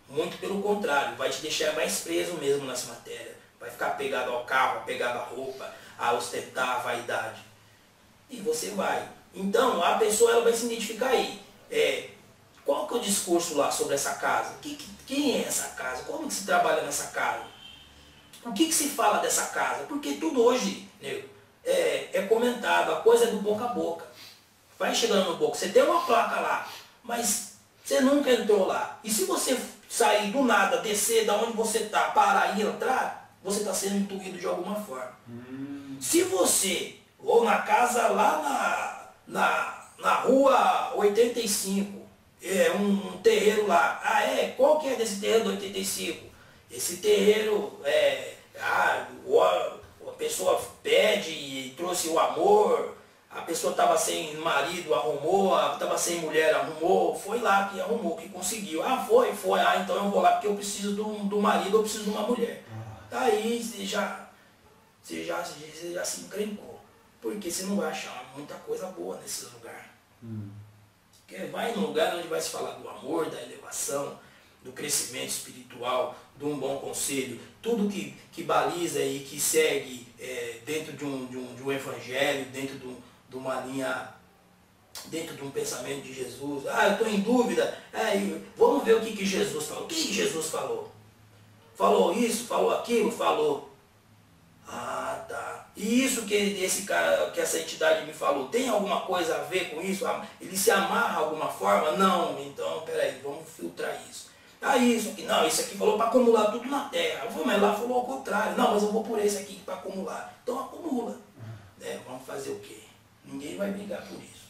Muito pelo contrário, vai te deixar mais preso mesmo nessa matéria. Vai ficar apegado ao carro, apegado à roupa, a ostentar, a vaidade. E você vai. Então, a pessoa ela vai se identificar aí. É, qual que é o discurso lá sobre essa casa? Que, que, quem é essa casa? Como que se trabalha nessa casa? O que, que se fala dessa casa? Porque tudo hoje, nego, é, é comentado, a coisa é do boca a boca. Vai chegando no boca, você tem uma placa lá, mas você nunca entrou lá. E se você sair do nada, descer da onde você está, parar e entrar, você está sendo intuído de alguma forma. Hum. Se você, ou na casa lá na, na, na rua oitenta e cinco, é um, um terreiro lá. Ah, é? Qual que é desse terreiro do oitenta e cinco? Esse terreiro, é, ah, a pessoa pede e trouxe o amor, a pessoa estava sem marido, arrumou, estava sem mulher, arrumou, foi lá que arrumou, que conseguiu. Ah, foi, foi, ah, então eu vou lá porque eu preciso do, do marido, eu preciso de uma mulher. Aí você já, você já, você já se encrencou, porque você não vai achar muita coisa boa nesse lugar. Hum. Porque vai num lugar onde vai se falar do amor, da elevação, do crescimento espiritual, de um bom conselho, tudo que, que baliza e que segue é, dentro de um, de, um, de um evangelho, dentro de, um, de uma linha, dentro de um pensamento de Jesus. Ah, eu estou em dúvida, é, vamos ver o que, que Jesus falou. O que, que Jesus falou? Falou isso, falou aquilo, falou. Ah, tá. E isso que esse cara, que essa entidade me falou, tem alguma coisa a ver com isso? Ele se amarra de alguma forma? Não, então, peraí, vamos filtrar isso. Ah, isso aqui, não, isso aqui falou para acumular tudo na terra. Eu falei, mas lá falou ao contrário. Não, mas eu vou por esse aqui para acumular. Então acumula. É, vamos fazer o quê? Ninguém vai brigar por isso.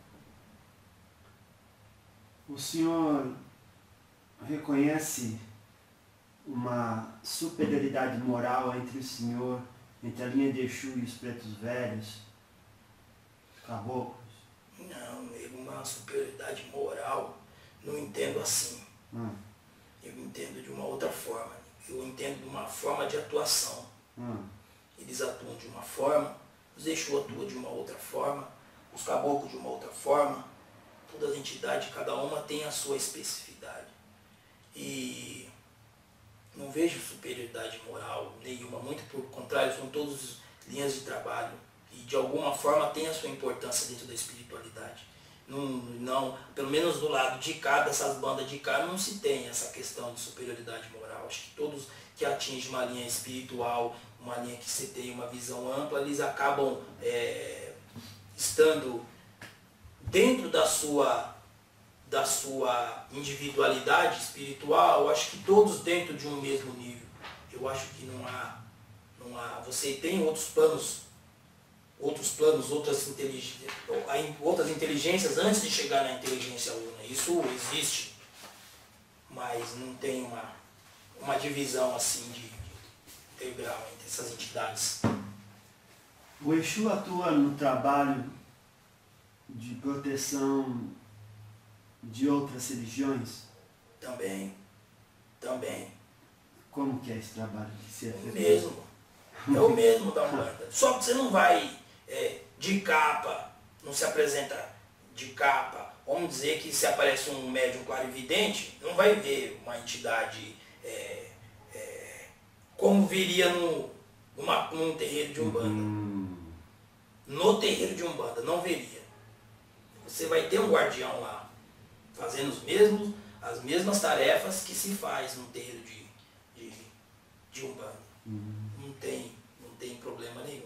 O senhor reconhece uma superioridade moral entre o senhor, entre a linha de Exu e os pretos velhos, os caboclos? Não, nego, uma superioridade moral, não entendo assim. Hum. Eu entendo de uma outra forma. Eu entendo de uma forma de atuação. Hum. Eles atuam de uma forma, os Exu atuam de uma outra forma, os caboclos de uma outra forma. Todas as entidades, cada uma tem a sua especificidade. E não vejo superioridade moral nenhuma, muito por contrário, são todas linhas de trabalho e de alguma forma tem a sua importância dentro da espiritualidade. Não, não, pelo menos do lado de cá, dessas bandas de cá, não se tem essa questão de superioridade moral. Acho que todos que atingem uma linha espiritual, uma linha que você tem uma visão ampla, eles acabam é, estando dentro da sua da sua individualidade espiritual. Eu acho que todos dentro de um mesmo nível. Eu acho que não há, não há, você tem outros planos, outros planos, outras inteligências, outras inteligências antes de chegar na inteligência una. Isso existe, mas não tem uma, uma divisão assim de, de integral entre essas entidades. O Exu atua no trabalho de proteção de outras religiões? Também, também. Como que é esse trabalho que você fez? É o mesmo, é o mesmo da Umbanda. Só que você não vai é, de capa, não se apresenta de capa. Vamos dizer que se aparece um médium clarividente, não vai ver uma entidade é, é, como viria no, numa, num terreiro de Umbanda. Uhum. No terreiro de Umbanda, não veria. Você vai ter um guardião lá, fazendo os mesmos, as mesmas tarefas que se faz no terreiro de, de, de Umbanda. Uhum. Não tem, não tem problema nenhum.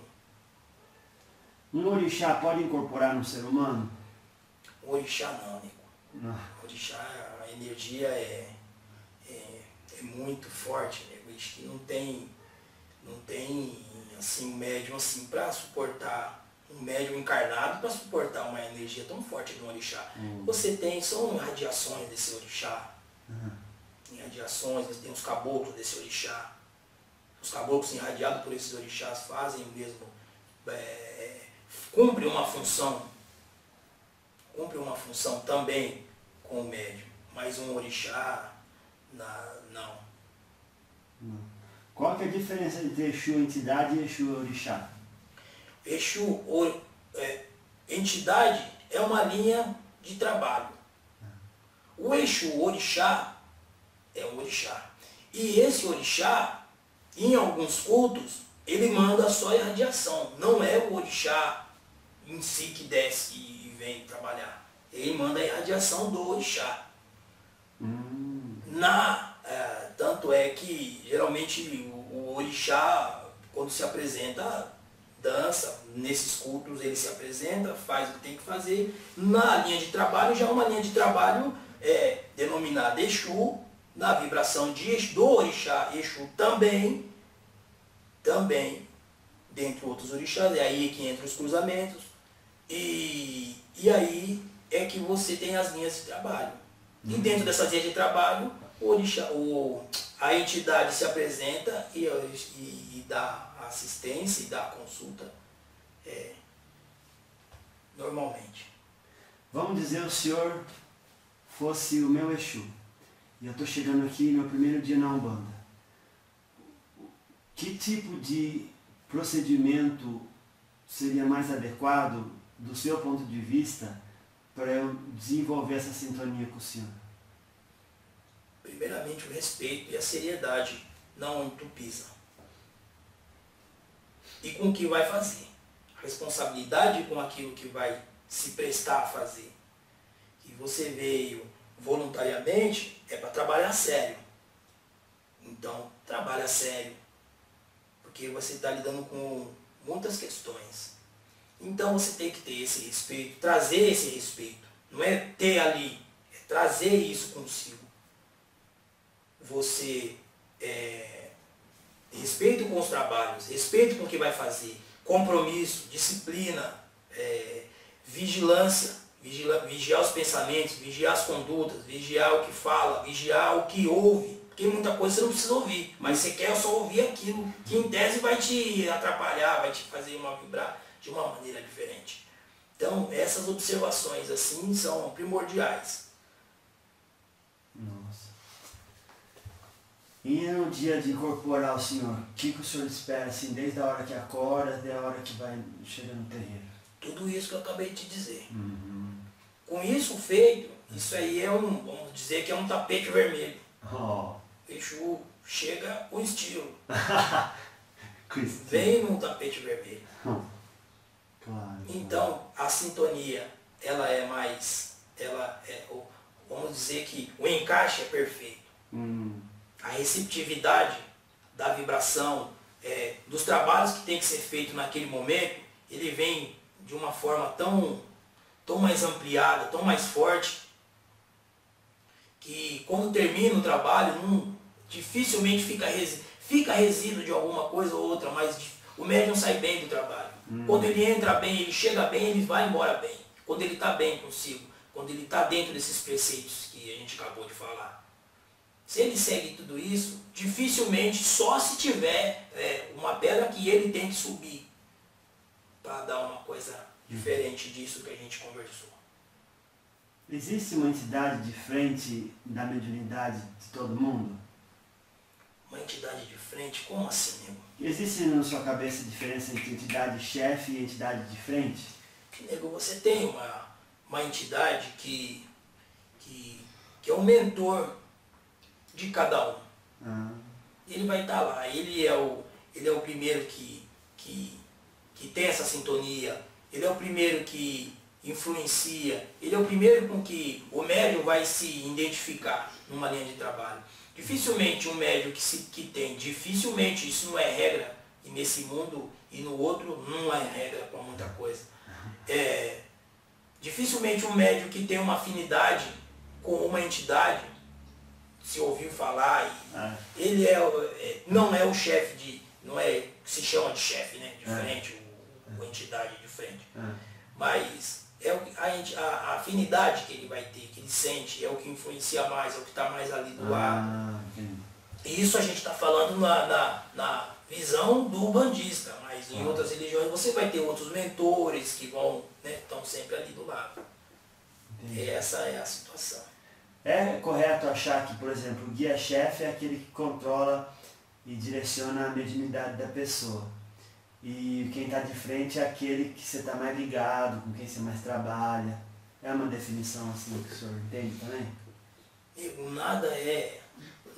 Um orixá pode incorporar no ser humano? Um orixá não, Nico. Não. Orixá, a energia é, é, é muito forte, né? Acho que não tem, não tem assim, um médium assim, para suportar, um médium encarnado para suportar uma energia tão forte de um orixá. Uhum. Você tem, são radiações desse orixá. Uhum. Irradiações, você tem os caboclos desse orixá. Os caboclos irradiados por esses orixás fazem o mesmo, é, cumprem uma função, cumprem uma função também com o médium. Mas um orixá, na, não. Não. Qual que é a diferença entre Exu entidade e Exu orixá? Exu, or, é, entidade, é uma linha de trabalho. O Exu orixá é um orixá. E esse orixá, em alguns cultos, ele manda só irradiação. Não é o orixá em si que desce e vem trabalhar. Ele manda a irradiação do orixá. Hum. Na, é, tanto é que geralmente o, o orixá, quando se apresenta, dança, nesses cultos ele se apresenta, faz o que tem que fazer. Na linha de trabalho, já é uma linha de trabalho é, denominada Exu, na vibração de Exu, do orixá Exu também, também, dentre outros orixás, é aí que entra os cruzamentos, e, e aí é que você tem as linhas de trabalho. E dentro dessas linhas de trabalho, o orixá, o, a entidade se apresenta e, e, e dá assistência e dá consulta é, normalmente. Vamos dizer o senhor fosse o meu Exu. E eu estou chegando aqui no meu primeiro dia na Umbanda. Que tipo de procedimento seria mais adequado, do seu ponto de vista, para eu desenvolver essa sintonia com o senhor? Primeiramente o respeito e a seriedade, não entupisa. E com o que vai fazer. A responsabilidade com aquilo que vai se prestar a fazer. Que você veio voluntariamente é para trabalhar sério. Então, trabalha sério. Porque você está lidando com muitas questões. Então você tem que ter esse respeito, trazer esse respeito. Não é ter ali, é trazer isso consigo. Você é, respeito com os trabalhos, respeito com o que vai fazer, compromisso, disciplina, é, vigilância, vigila, vigiar os pensamentos, vigiar as condutas, vigiar o que fala, vigiar o que ouve. Porque muita coisa você não precisa ouvir, mas você quer só ouvir aquilo que em tese vai te atrapalhar, vai te fazer uma vibrar de uma maneira diferente. Então, essas observações assim são primordiais. Nossa. E no dia de incorporar o senhor, o que, que o senhor espera, assim, desde a hora que acorda até a hora que vai chegar no terreiro? Tudo isso que eu acabei de te dizer. Uhum. Com isso feito, isso aí é um, vamos dizer que é um tapete vermelho. Oh. Exu chega com estilo. Cristo. Vem num tapete vermelho. Hum. Claro. Então, a sintonia, ela é mais, ela é, vamos dizer que o encaixe é perfeito. Hum. A receptividade da vibração, é, dos trabalhos que tem que ser feito naquele momento, ele vem de uma forma tão, tão mais ampliada, tão mais forte, que quando termina o trabalho, não, dificilmente fica, resi, fica resíduo de alguma coisa ou outra, mas o médium sai bem do trabalho. Hum. Quando ele entra bem, ele chega bem, ele vai embora bem. Quando ele está bem consigo, quando ele está dentro desses preceitos que a gente acabou de falar. Se ele segue tudo isso, dificilmente, só se tiver é, uma pedra que ele tem que subir para dar uma coisa diferente disso que a gente conversou. Existe uma entidade de frente da mediunidade de todo mundo? Uma entidade de frente? Como assim, nego? Existe na sua cabeça diferença entre entidade chefe e entidade de frente? Nego, você tem uma, uma entidade que, que, que é o mentor de cada um. Ah. Ele vai estar lá, ele é o, ele é o primeiro que, que, que tem essa sintonia, ele é o primeiro que influencia, ele é o primeiro com que o médium vai se identificar numa linha de trabalho. Dificilmente um médium que, se, que tem, dificilmente, isso não é regra, e nesse mundo e no outro não é regra para muita coisa. É, dificilmente um médium que tem uma afinidade com uma entidade, se ouviu falar, e ah. ele é, é, não é o chefe de, não é que se chama de chefe, né, de frente, ah. o, a entidade de frente, ah. mas é a, a, a afinidade que ele vai ter, que ele sente, é o que influencia mais, é o que está mais ali do lado. Ah, e isso a gente está falando na, na, na visão do umbandista, mas em ah. outras religiões você vai ter outros mentores que vão, né, estão sempre ali do lado. Entendi. Essa é a situação. É correto achar que, por exemplo, o guia-chefe é aquele que controla e direciona a mediunidade da pessoa. E quem está de frente é aquele que você está mais ligado, com quem você mais trabalha. É uma definição assim que o senhor entende também? Amigo, nada é...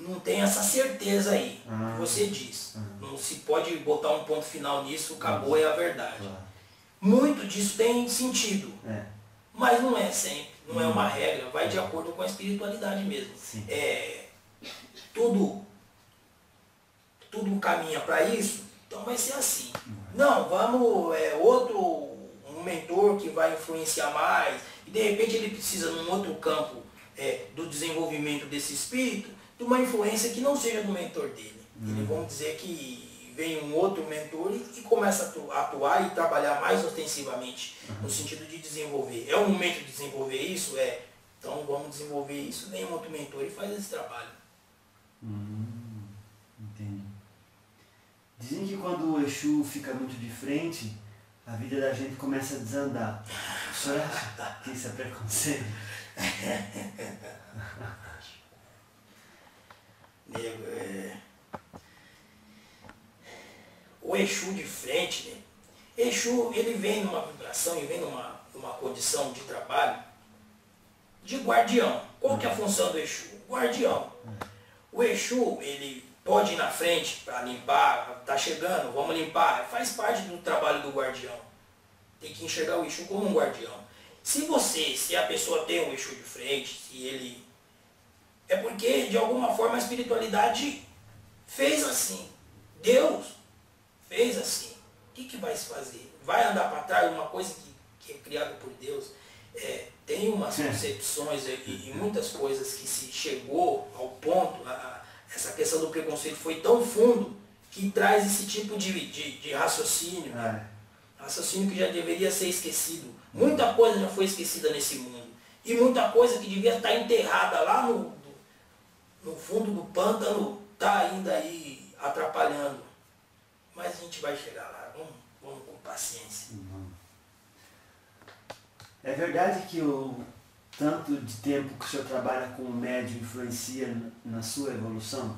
não tem essa certeza aí, Ah. que você diz. Ah. Não se pode botar um ponto final nisso, acabou, é a verdade. Claro. Muito disso tem sentido, É. mas não é sempre, não é Hum. uma regra, vai de acordo com a espiritualidade mesmo. Sim. É, tudo, tudo caminha para isso, então vai ser assim. Não, vamos, é, outro, um mentor que vai influenciar mais, e de repente ele precisa num outro campo é, do desenvolvimento desse espírito, de uma influência que não seja do mentor dele. Hum. Ele, vamos dizer que vem um outro mentor e, e começa a atu- a atuar e trabalhar mais ostensivamente, Uhum. no sentido de desenvolver. É o momento de desenvolver isso? É. Então vamos desenvolver isso, vem um outro mentor e faz esse trabalho. Hum, entendi. Dizem que quando o Exu fica muito de frente, a vida da gente começa a desandar. O senhor acha que isso é preconceito? Nego, é... O Exu de frente, né? Exu, ele vem numa vibração e vem numa, numa condição de trabalho de guardião. Qual que é a função do Exu? Guardião. O Exu, ele pode ir na frente para limpar, tá chegando, vamos limpar, faz parte do trabalho do guardião. Tem que enxergar o Exu como um guardião. Se você, se a pessoa tem um Exu de frente, se ele... É porque, de alguma forma, a espiritualidade fez assim. Deus fez assim. O que, que vai se fazer? Vai andar para trás uma coisa que, que é criada por Deus? É, tem umas concepções e, e muitas coisas que se chegou ao ponto, a, a, essa questão do preconceito foi tão fundo que traz esse tipo de, de, de raciocínio. É. Raciocínio que já deveria ser esquecido. Muita coisa já foi esquecida nesse mundo. E muita coisa que devia estar enterrada lá no, no fundo do pântano está ainda aí atrapalhando. Mas a gente vai chegar lá. Vamos, vamos com paciência. Uhum. É verdade que o tanto de tempo que o senhor trabalha com o médium influencia na sua evolução?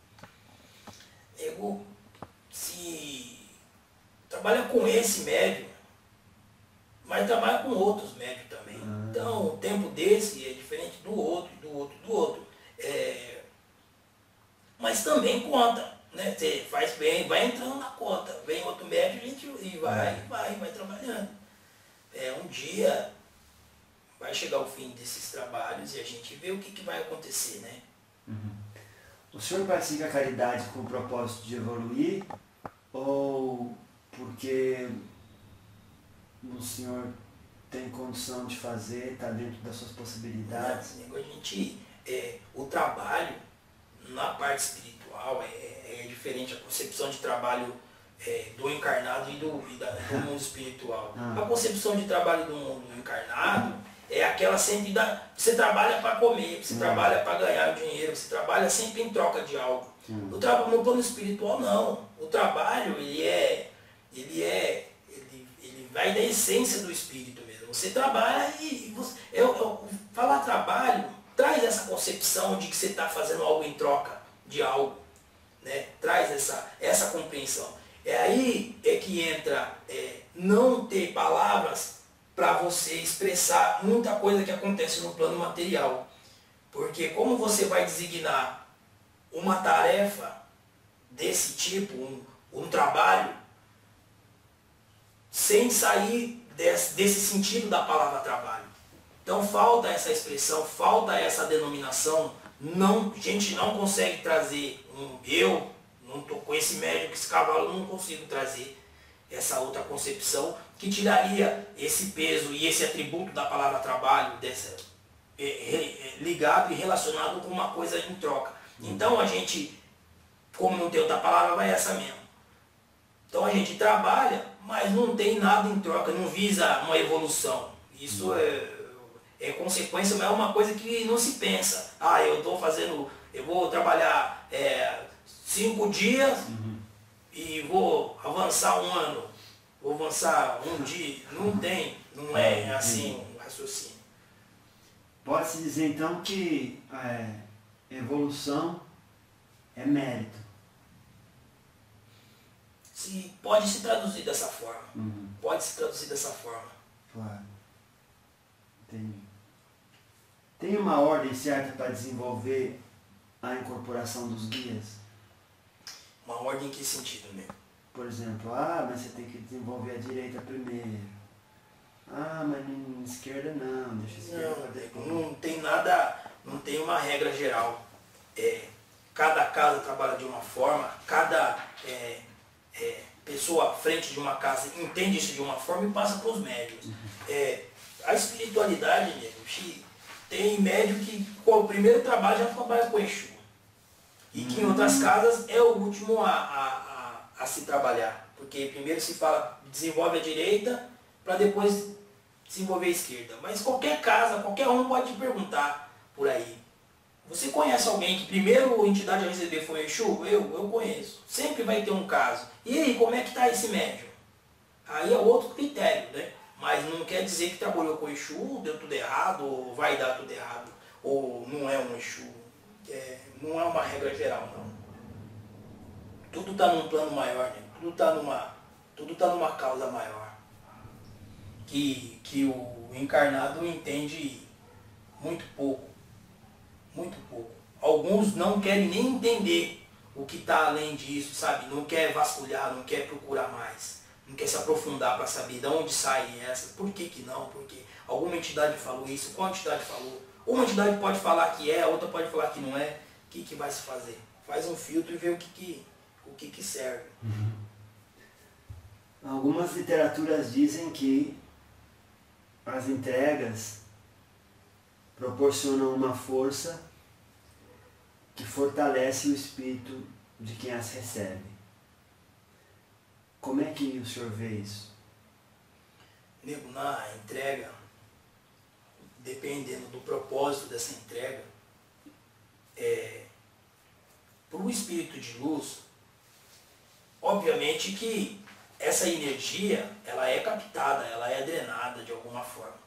Eu, se trabalha com esse médium, mas trabalha com outros médios também. Ah. Então, o tempo desse é diferente do outro, do outro, do outro. É, mas também conta, né? Você faz bem, vai entrando na conta. Vem outro médium, a gente e vai, É. vai, vai trabalhando. É, um dia vai chegar o fim desses trabalhos e a gente vê o que, que vai acontecer, né? Uhum. O senhor pratica a caridade com o propósito de evoluir ou porque o senhor tem condição de fazer, está dentro das suas possibilidades? Não, a gente, é, o trabalho na parte espiritual é, é diferente, a concepção de trabalho é, do encarnado e do, e da, do mundo espiritual. Ah. A concepção de trabalho do mundo encarnado é aquela sempre da. Você trabalha para comer, você Hum. trabalha para ganhar dinheiro, você trabalha sempre em troca de algo. Hum. O trabalho no plano espiritual não. O trabalho ele é. Ele é. Ele, ele vai da essência do espírito mesmo. Você trabalha e, e você. Eu, eu, falar trabalho traz essa concepção de que você está fazendo algo em troca de algo. Né? Traz essa, essa compreensão. É aí é que entra é, não ter palavras para você expressar muita coisa que acontece no plano material. Porque como você vai designar uma tarefa desse tipo, um, um trabalho, sem sair desse, desse sentido da palavra trabalho. Então falta essa expressão, falta essa denominação, não, a gente não consegue trazer, um, eu não estou com esse médico, esse cavalo, não consigo trazer essa outra concepção que tiraria esse peso e esse atributo da palavra trabalho dessa, é, é, ligado e relacionado com uma coisa em troca. Então a gente, como não tem outra palavra, vai essa mesmo. Então a gente trabalha, mas não tem nada em troca, não visa uma evolução. Isso é, é consequência, mas é uma coisa que não se pensa. Ah, eu estou fazendo, eu vou trabalhar é, cinco dias Uhum. e vou avançar um ano, vou avançar um dia. Não tem, não é assim um raciocínio. Pode-se dizer então que é, evolução é mérito. Se, pode se traduzir dessa forma. Uhum. Pode se traduzir dessa forma. Claro. Entendi. Tem uma ordem certa para desenvolver a incorporação dos guias? Uma ordem em que sentido, né? Por exemplo, ah, mas você tem que desenvolver a direita primeiro. Ah, mas na esquerda não, deixa a esquerda para depois. Não, não tem nada, não tem uma regra geral. É, cada casa trabalha de uma forma, cada é, é, pessoa à frente de uma casa entende isso de uma forma e passa para os médios. É, a espiritualidade, nego, tem médio que com o primeiro trabalho já trabalha com Exu. E que em outras casas é o último a, a, a, a se trabalhar. Porque primeiro se fala, desenvolve a direita, para depois desenvolver a esquerda. Mas qualquer casa, qualquer um pode te perguntar por aí. Você conhece alguém que primeiro a entidade a receber foi Exu? Eu, eu conheço. Sempre vai ter um caso. E aí, como é que está esse médium? Aí é outro critério, né? Mas não quer dizer que trabalhou com Exu, deu tudo errado, ou vai dar tudo errado, ou não é um Exu. É, não é uma regra geral, não. Tudo está num plano maior, né? Tudo está numa, tudo tá numa causa maior. Que, que o encarnado entende muito pouco. Muito pouco. Alguns não querem nem entender o que está além disso, sabe? Não quer vasculhar, não quer procurar mais. Não quer se aprofundar para saber de onde saem essas. Por que que não? Porque alguma entidade falou isso, qual entidade falou? Uma entidade pode falar que é, a outra pode falar que não é. O que que vai se fazer? Faz um filtro e vê o que que, o que, que serve. Uhum. Algumas literaturas dizem que as entregas proporcionam uma força que fortalece o espírito de quem as recebe. Como é que o senhor vê isso? Nego, na entrega, dependendo do propósito dessa entrega, é, para o espírito de luz, obviamente que essa energia ela é captada, ela é drenada de alguma forma.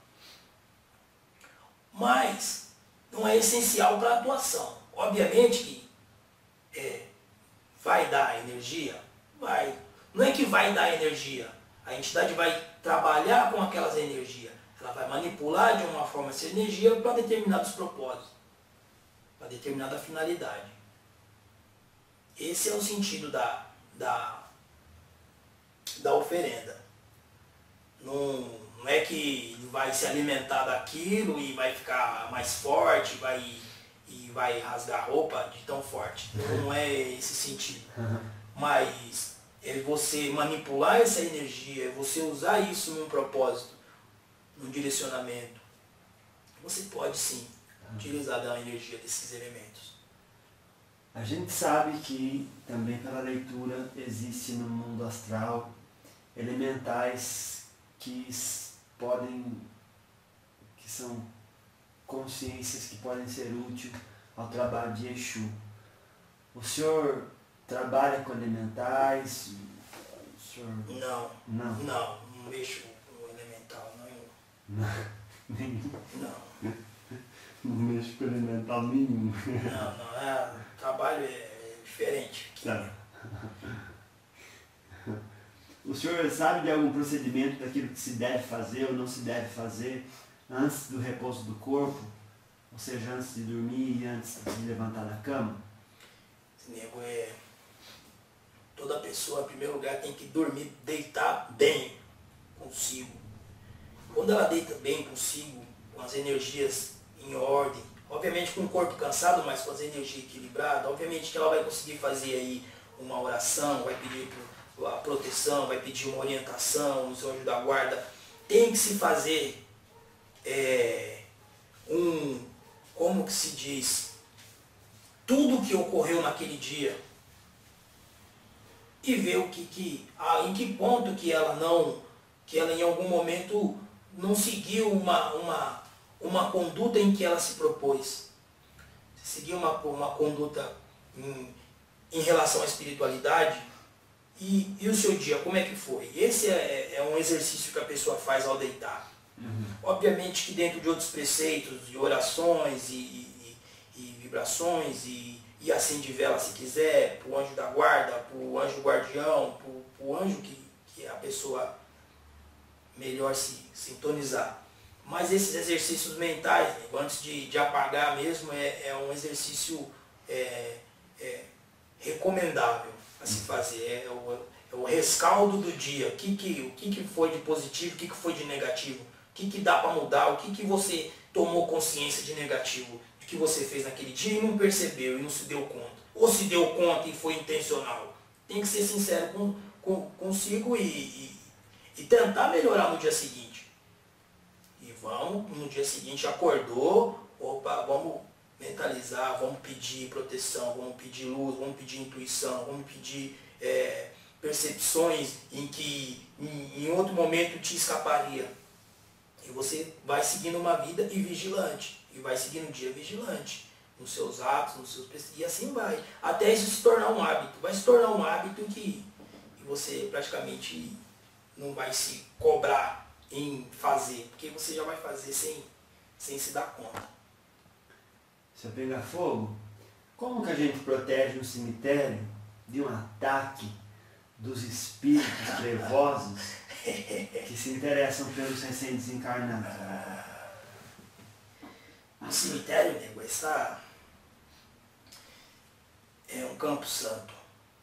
Mas não é essencial para a atuação. Obviamente que é, vai dar energia? Vai. Não é que vai dar energia. A entidade vai trabalhar com aquelas energias. Ela vai manipular de uma forma essa energia para determinados propósitos, para determinada finalidade. Esse é o sentido da, da, da oferenda. Não, não é que vai se alimentar daquilo e vai ficar mais forte, vai, e vai rasgar roupa de tão forte. Não é esse sentido. Mas é você manipular essa energia, é você usar isso num propósito, num direcionamento. Você pode sim utilizar da energia desses elementos. A gente sabe que também pela leitura existe no mundo astral elementais que podem, que são consciências que podem ser úteis ao trabalho de Exu. O senhor trabalha com elementais? O senhor... Não, não, não, não mexo com elemental, não. Não, nenhum. Não. Não mexo com elemental nenhum. Não, não, é, o trabalho é diferente. Tá. O senhor sabe de algum procedimento daquilo que se deve fazer ou não se deve fazer antes do repouso do corpo? Ou seja, antes de dormir e antes de levantar da cama? Esse nego é... Toda pessoa, em primeiro lugar, tem que dormir, deitar bem consigo. Quando ela deita bem consigo, com as energias em ordem, obviamente com o corpo cansado, mas com as energias equilibradas, obviamente que ela vai conseguir fazer aí uma oração, vai pedir a proteção, vai pedir uma orientação, os anjos da guarda. Tem que se fazer é, um, como que se diz, tudo o que ocorreu naquele dia e ver o que, que ah, em que ponto que ela não, que ela em algum momento não seguiu uma, uma, uma conduta em que ela se propôs. Seguiu uma, uma conduta em, em relação à espiritualidade. E, e o seu dia, como é que foi? Esse é, é um exercício que a pessoa faz ao deitar. Uhum. Obviamente que dentro de outros preceitos, de orações e, e, e vibrações, e, e acende vela se quiser, para o anjo da guarda, para o anjo guardião, para o anjo que, que a pessoa melhor se sintonizar. Mas esses exercícios mentais, antes de, de apagar mesmo, é, é um exercício é, é, recomendável a se fazer. É o, é o rescaldo do dia. O que, que, o que, que foi de positivo, o que, que foi de negativo, o que, que dá para mudar, o que, que você tomou consciência de negativo, de que você fez naquele dia e não percebeu e não se deu conta. Ou se deu conta e foi intencional. Tem que ser sincero com, com, consigo e, e, e tentar melhorar no dia seguinte. E vamos, no dia seguinte acordou, opa, vamos mentalizar, vamos pedir proteção, vamos pedir luz, vamos pedir intuição, vamos pedir é, percepções em que em, em outro momento te escaparia. E você vai seguindo uma vida e vigilante. E vai seguindo o dia vigilante. Nos seus atos, nos seus... E assim vai. Até isso se tornar um hábito. Vai se tornar um hábito que, que você praticamente não vai se cobrar em fazer. Porque você já vai fazer sem, sem se dar conta. Se eu pegar fogo, como que a gente protege um cemitério de um ataque dos espíritos trevosos que se interessam pelos recém-desencarnados? O cemitério, nego, está... é um campo santo.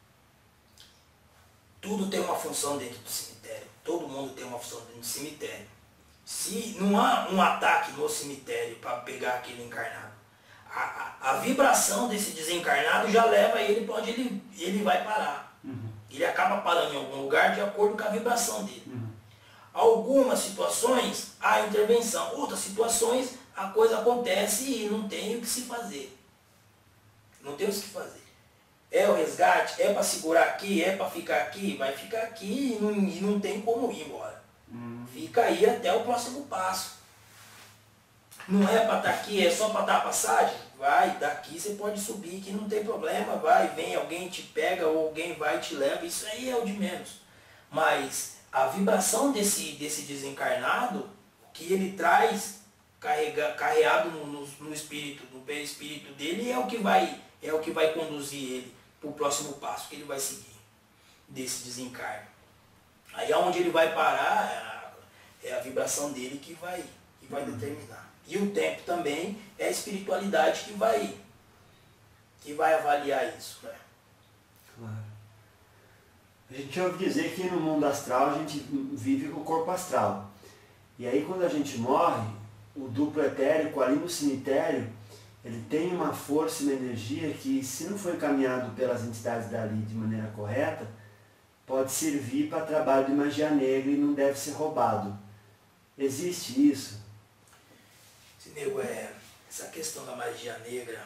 Tudo tem uma função dentro do cemitério. Todo mundo tem uma função dentro do cemitério. Se não há um ataque no cemitério para pegar aquele encarnado, a, a, a vibração desse desencarnado já leva ele para onde ele, ele vai parar. Uhum. Ele acaba parando em algum lugar de acordo com a vibração dele. Uhum. Algumas situações há intervenção, outras situações a coisa acontece e não tem o que se fazer. Não tem o que fazer. É o resgate, é para segurar aqui, é para ficar aqui, vai ficar aqui e não, e não tem como ir embora. Uhum. Fica aí até o próximo passo. Não é para estar aqui, é só para dar passagem? Vai, daqui você pode subir, que não tem problema, vai, vem, alguém te pega ou alguém vai e te leva, isso aí é o de menos. Mas a vibração desse, desse desencarnado, que ele traz carrega, carreado no, no, no espírito, no perispírito dele, é o que vai, é o que vai conduzir ele para o próximo passo que ele vai seguir desse desencarne. Aí aonde ele vai parar é a, é a vibração dele que vai, que vai determinar. E o tempo também é a espiritualidade que vai, que vai avaliar isso. Né? Claro. A gente ouve dizer que no mundo astral a gente vive com o corpo astral. E aí quando a gente morre, o duplo etérico ali no cemitério, ele tem uma força e uma energia que, se não for encaminhado pelas entidades dali de maneira correta, pode servir para trabalho de magia negra e não deve ser roubado. Existe isso? Nego, é, essa questão da magia negra,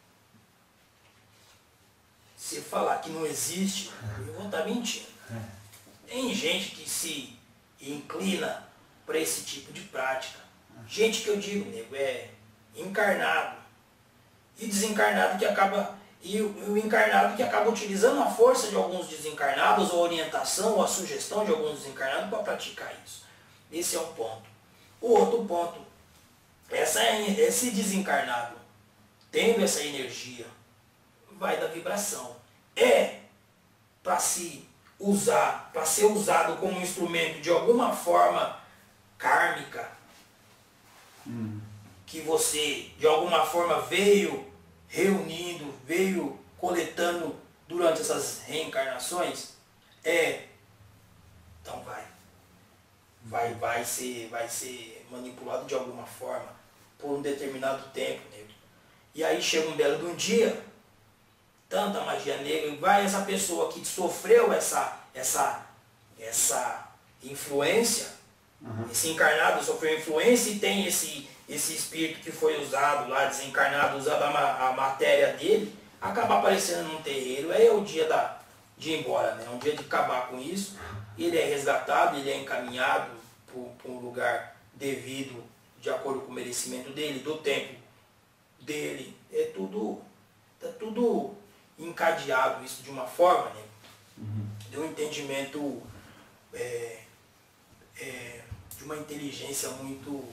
se eu falar que não existe, eu vou estar mentindo. Tem gente que se inclina para esse tipo de prática. Gente que eu digo, nego, é encarnado e desencarnado que acaba, e o, o encarnado que acaba utilizando a força de alguns desencarnados, ou a orientação, ou a sugestão de alguns desencarnados para praticar isso. Esse é um ponto. O outro ponto, Essa, esse desencarnado, tendo essa energia, vai da vibração. É para se usar, para ser usado como um instrumento de alguma forma kármica, hum. que você de alguma forma veio reunindo, veio coletando durante essas reencarnações, é, então vai. Vai, vai, ser, vai ser manipulado de alguma forma por um determinado tempo, nego. E aí chega um belo de um dia, tanta magia negra, vai essa pessoa que sofreu essa, essa, essa influência, uhum. esse encarnado sofreu influência e tem esse, esse espírito que foi usado lá, desencarnado, usando a, a matéria dele, acaba aparecendo num terreiro, aí é o dia da, de ir embora, né? É um dia de acabar com isso. Ele é resgatado, ele é encaminhado para um lugar devido, de acordo com o merecimento dele, do tempo dele. É tudo, tá tudo encadeado isso de uma forma, né? Uhum. De um entendimento, é, é, de uma inteligência muito,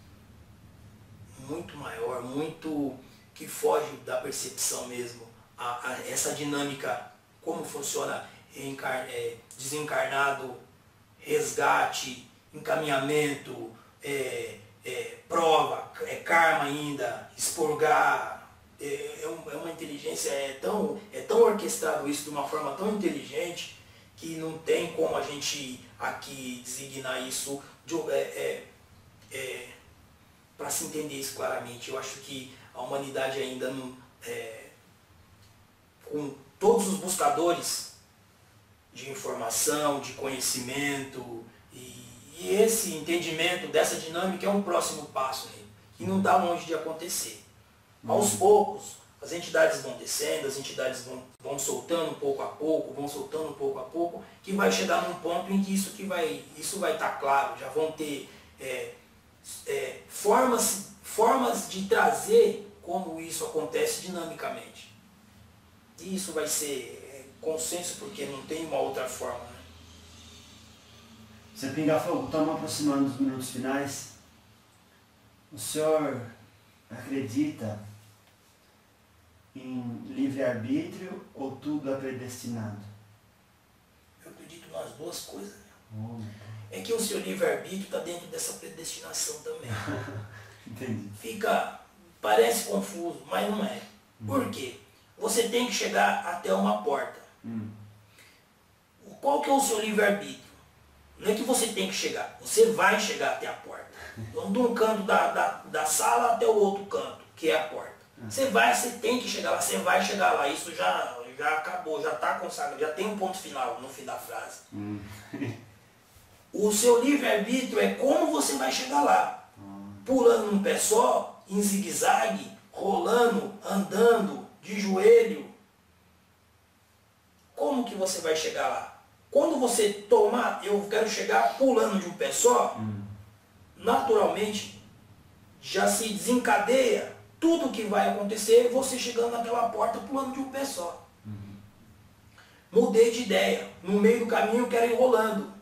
muito maior, muito que foge da percepção mesmo. A, a, essa dinâmica, como funciona reencar, é, desencarnado, resgate, encaminhamento, é, é, prova, é karma ainda, expurgar, é, é, um, é uma inteligência inteligência é tão, é tão orquestrado isso de uma forma tão inteligente que não tem como a gente aqui designar isso de, é, é, é, para se entender isso claramente. Eu acho que a humanidade ainda não, é, com todos os buscadores de informação, de conhecimento, e, e esse entendimento dessa dinâmica é um próximo passo, né, que não está longe de acontecer. Aos poucos, as entidades vão descendo, as entidades vão, vão soltando pouco a pouco, vão soltando pouco a pouco, que vai chegar num ponto em que isso que vai, isso vai estar claro, já vão ter é, é, formas, formas de trazer como isso acontece dinamicamente. E isso vai ser é, consenso, porque não tem uma outra forma. Né? Seu Pinga Fogo, estamos aproximando dos minutos finais. O senhor acredita em livre-arbítrio ou tudo é predestinado? Eu acredito nas duas coisas. Né? Oh, é que o seu livre-arbítrio está dentro dessa predestinação também. Entendi. Fica, parece confuso, mas não é. Por quê? Você tem que chegar até uma porta. Hum. Qual que é o seu livre-arbítrio? Não é que você tem que chegar, você vai chegar até a porta. Então, de um canto da, da, da sala até o outro canto, que é a porta. Você vai, você tem que chegar lá, você vai chegar lá. Isso já, já acabou, já está consagrado, já tem um ponto final no fim da frase. Hum. O seu livre-arbítrio é como você vai chegar lá. Pulando num pé só, em zigue-zague, rolando, andando, de joelho. Como que você vai chegar lá? Quando você tomar, eu quero chegar pulando de um pé só, hum. naturalmente já se desencadeia tudo que vai acontecer, você chegando naquela porta pulando de um pé só. Uhum. Mudei de ideia. No meio do caminho eu quero ir rolando.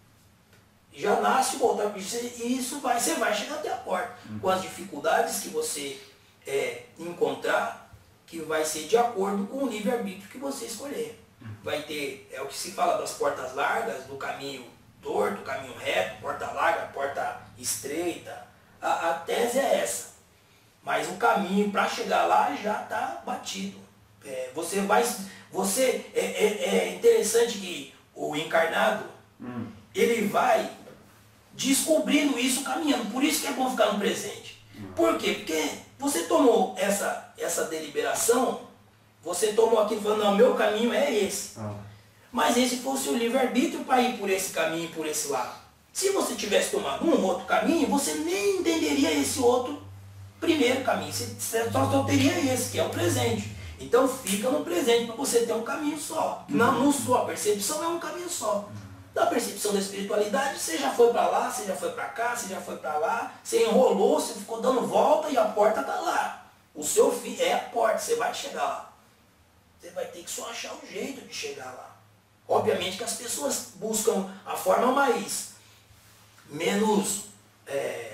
Já nasce outra. E isso vai, você vai chegar até a porta. Uhum. Com as dificuldades que você é, encontrar, que vai ser de acordo com o livre-arbítrio que você escolher. Uhum. Vai ter, é o que se fala das portas largas, do caminho torto, caminho reto, porta larga, porta estreita. A, a tese é essa. Mas o caminho para chegar lá já está batido. É, você vai, você é, é, é interessante que o encarnado hum. ele vai descobrindo isso caminhando. Por isso que é bom ficar no presente. Hum. Por quê? Porque você tomou essa, essa deliberação, você tomou aquilo falando, não, meu caminho é esse. Ah. Mas esse foi o seu livre-arbítrio para ir por esse caminho, por esse lado. Se você tivesse tomado um outro caminho, você nem entenderia esse outro primeiro caminho, você só, só teria esse, que é o presente. Então fica no presente para você ter um caminho só. Não, não só, a percepção é um caminho só. Da percepção da espiritualidade, você já foi para lá, você já foi para cá, você já foi para lá, você enrolou, você ficou dando volta e a porta está lá. O seu fim é a porta, você vai chegar lá. Você vai ter que só achar um jeito de chegar lá. Obviamente que as pessoas buscam a forma mais, menos... É,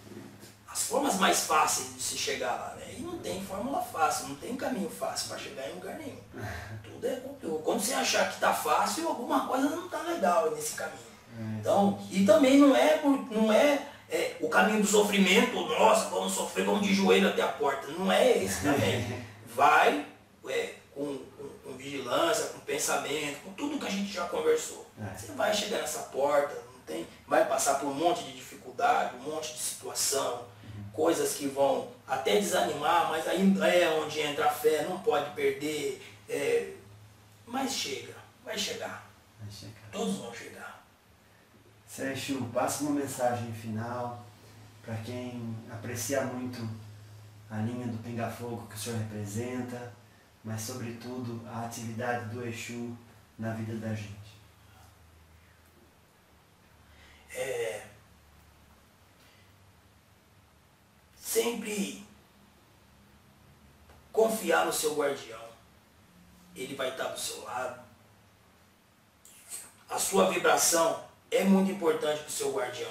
as formas mais fáceis de se chegar lá, né? E não tem fórmula fácil, não tem caminho fácil para chegar em lugar nenhum. Tudo é complicado. Quando você achar que está fácil, alguma coisa não está legal nesse caminho. Então, e também não é, não é, é o caminho do sofrimento, nossa, vamos sofrer, vamos de joelho até a porta. Não é esse também. Vai é, com, com, com vigilância, com pensamento, com tudo que a gente já conversou. Você vai chegar nessa porta, não tem, vai passar por um monte de dificuldade, um monte de situação, coisas que vão até desanimar, mas aí é onde entra a fé, não pode perder. É, mas chega, vai chegar. Vai chegar. Todos vão chegar. Sérgio, passa uma mensagem final para quem aprecia muito a linha do Pinga Fogo que o senhor representa, mas sobretudo a atividade do Exu na vida da gente. É... Sempre confiar no seu guardião. Ele vai estar do seu lado. A sua vibração é muito importante para o seu guardião.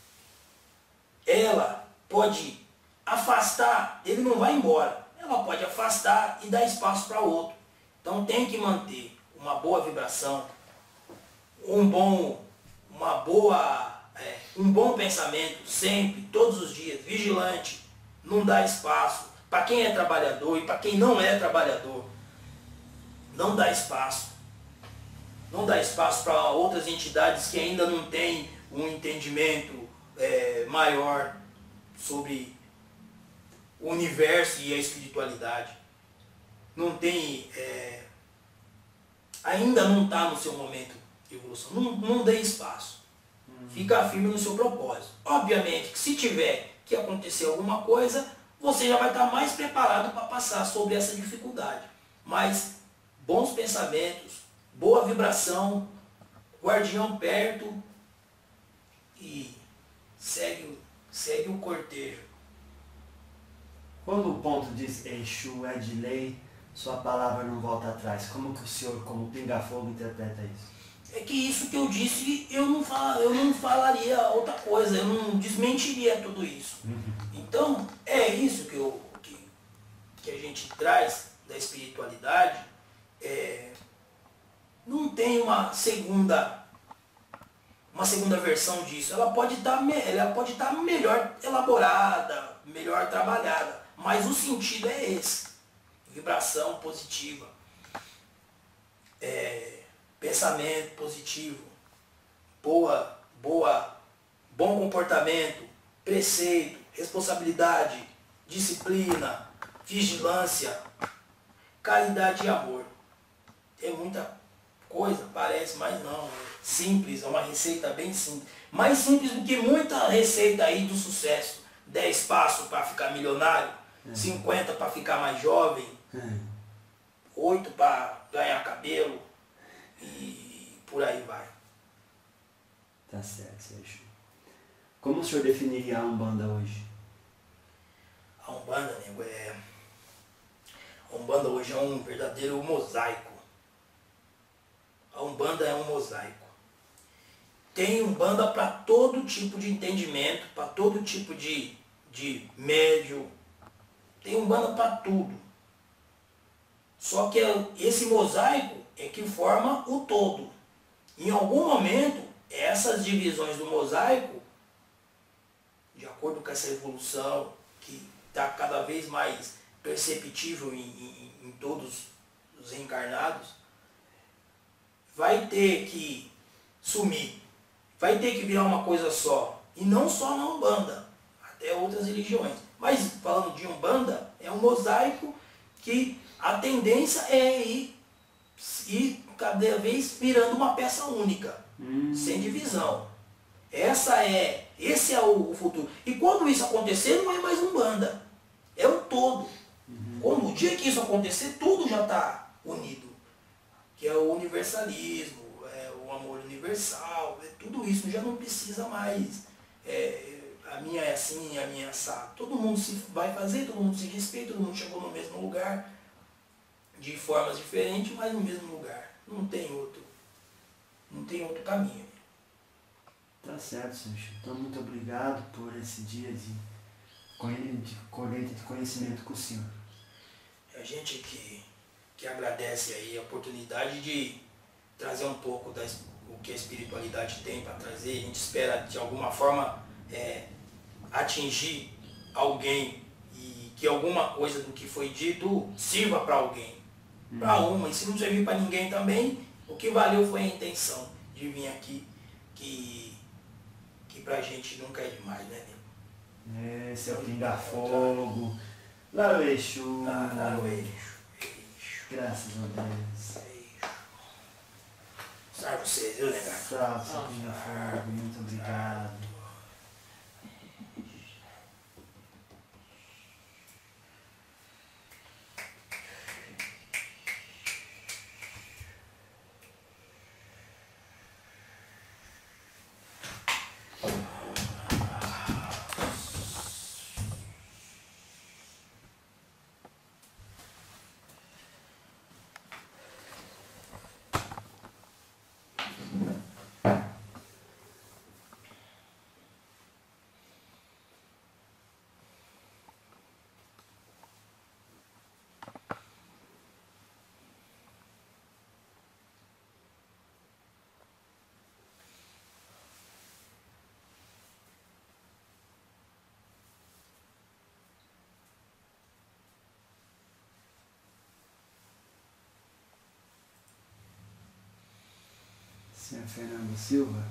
Ela pode afastar, ele não vai embora. Ela pode afastar e dar espaço para outro. Então tem que manter uma boa vibração, um bom, uma boa... É, um bom pensamento, sempre, todos os dias, vigilante, não dá espaço, para quem é trabalhador e para quem não é trabalhador. Não dá espaço. Não dá espaço para outras entidades que ainda não têm um entendimento é, maior sobre o universo e a espiritualidade. Não tem... É, ainda não está no seu momento de evolução. Não, não dê espaço. Fica firme no seu propósito. Obviamente que se tiver que acontecer alguma coisa, você já vai estar mais preparado para passar sobre essa dificuldade. Mas bons pensamentos, boa vibração, guardião perto e segue, segue o cortejo. Quando o ponto diz Exu é de lei, sua palavra não volta atrás, como que o senhor, como pinga-fogo, interpreta isso? É que isso que eu disse, eu não, fal, eu não falaria outra coisa, eu não desmentiria tudo isso. Então, é isso que, eu, que, que a gente traz da espiritualidade. É, não tem uma segunda, uma segunda versão disso. Ela pode estar ela pode estar melhor elaborada, melhor trabalhada, mas o sentido é esse. Vibração positiva. É, pensamento positivo, boa, boa, bom comportamento, preceito, responsabilidade, disciplina, vigilância, caridade e amor. É muita coisa, parece, mas não. É simples, é uma receita bem simples. Mais simples do que muita receita aí do sucesso. dez passos para ficar milionário, é. cinquenta para ficar mais jovem, é. oito para ganhar cabelo. E por aí vai. Tá certo, Sérgio. Como o senhor definiria a Umbanda hoje? A Umbanda, nego, é... A Umbanda hoje é um verdadeiro mosaico. A Umbanda é um mosaico. Tem Umbanda para todo tipo de entendimento, para todo tipo de, de médium. Tem Umbanda para tudo. Só que esse mosaico é que forma o todo. Em algum momento, essas divisões do mosaico, de acordo com essa evolução, que está cada vez mais perceptível em, em, em todos os reencarnados, vai ter que sumir, vai ter que virar uma coisa só. E não só na Umbanda, até outras religiões. Mas falando de Umbanda, é um mosaico que a tendência é ir e cada vez virando uma peça única, hum. sem divisão. Essa é, esse é o, o futuro. E quando isso acontecer, não é mais Umbanda, é um todo. Uhum. Quando o dia que isso acontecer, tudo já está unido. Que é o universalismo, é o amor universal, é tudo isso já não precisa mais. É, a minha é assim, a minha é assado. Todo mundo se vai fazer, todo mundo se respeita, todo mundo chegou no mesmo lugar. De formas diferentes, mas no mesmo lugar. Não tem outro, não tem outro caminho. Tá certo, Sérgio. Então, muito obrigado por esse dia de colheita de conhecimento com o senhor. É a gente que, que agradece aí a oportunidade de trazer um pouco da, o que a espiritualidade tem para trazer. A gente espera, de alguma forma, é, atingir alguém e que alguma coisa do que foi dito sirva para alguém. Para uma, e se não servir para ninguém também, o que valeu foi a intenção de vir aqui, que, que pra gente nunca é demais, né, nego? Esse é o pinga-fogo. Lá o Exu. Lá, lá o Exu. Graças a Deus. Salve vocês, viu, negado? Salve, seu pinga-fogo. Muito obrigado. senhor Fernando Silva,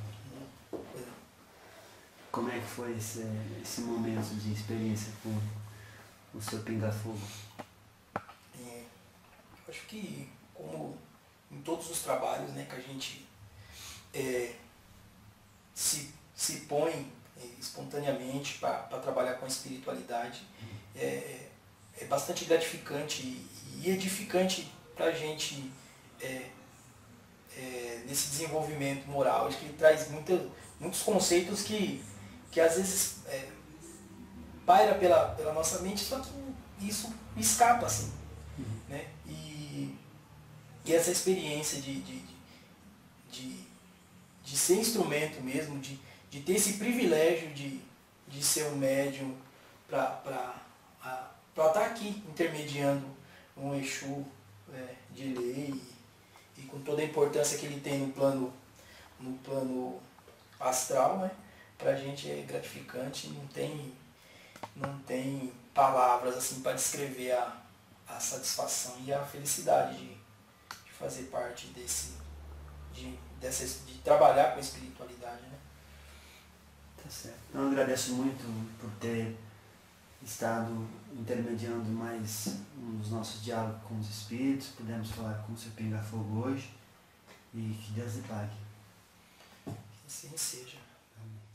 como é que foi esse, esse momento de experiência com o seu pinga-fogo? É, eu acho que, como em todos os trabalhos, né, que a gente é, se, se põe é, espontaneamente para trabalhar com a espiritualidade, é, é bastante gratificante e, e edificante para a gente é, é, nesse desenvolvimento moral. Acho que ele traz muita, muitos conceitos que, que às vezes é, paira pela, pela nossa mente, só que isso escapa, assim, né? E, e essa experiência de, de, de, de ser instrumento mesmo, de, de ter esse privilégio de, de ser um médium para estar aqui intermediando um Exu é, de lei e, e com toda a importância que ele tem no plano, no plano astral, né? Para a gente é gratificante, não tem, não tem palavras assim para descrever a, a satisfação e a felicidade de, de fazer parte desse, de, dessa, de trabalhar com a espiritualidade, né? Tá certo. Então, eu agradeço muito por ter estado intermediando mais um dos nossos diálogos com os espíritos. Pudemos falar com o seu pinga-fogo hoje e que Deus lhe pague. Que assim seja. Amém.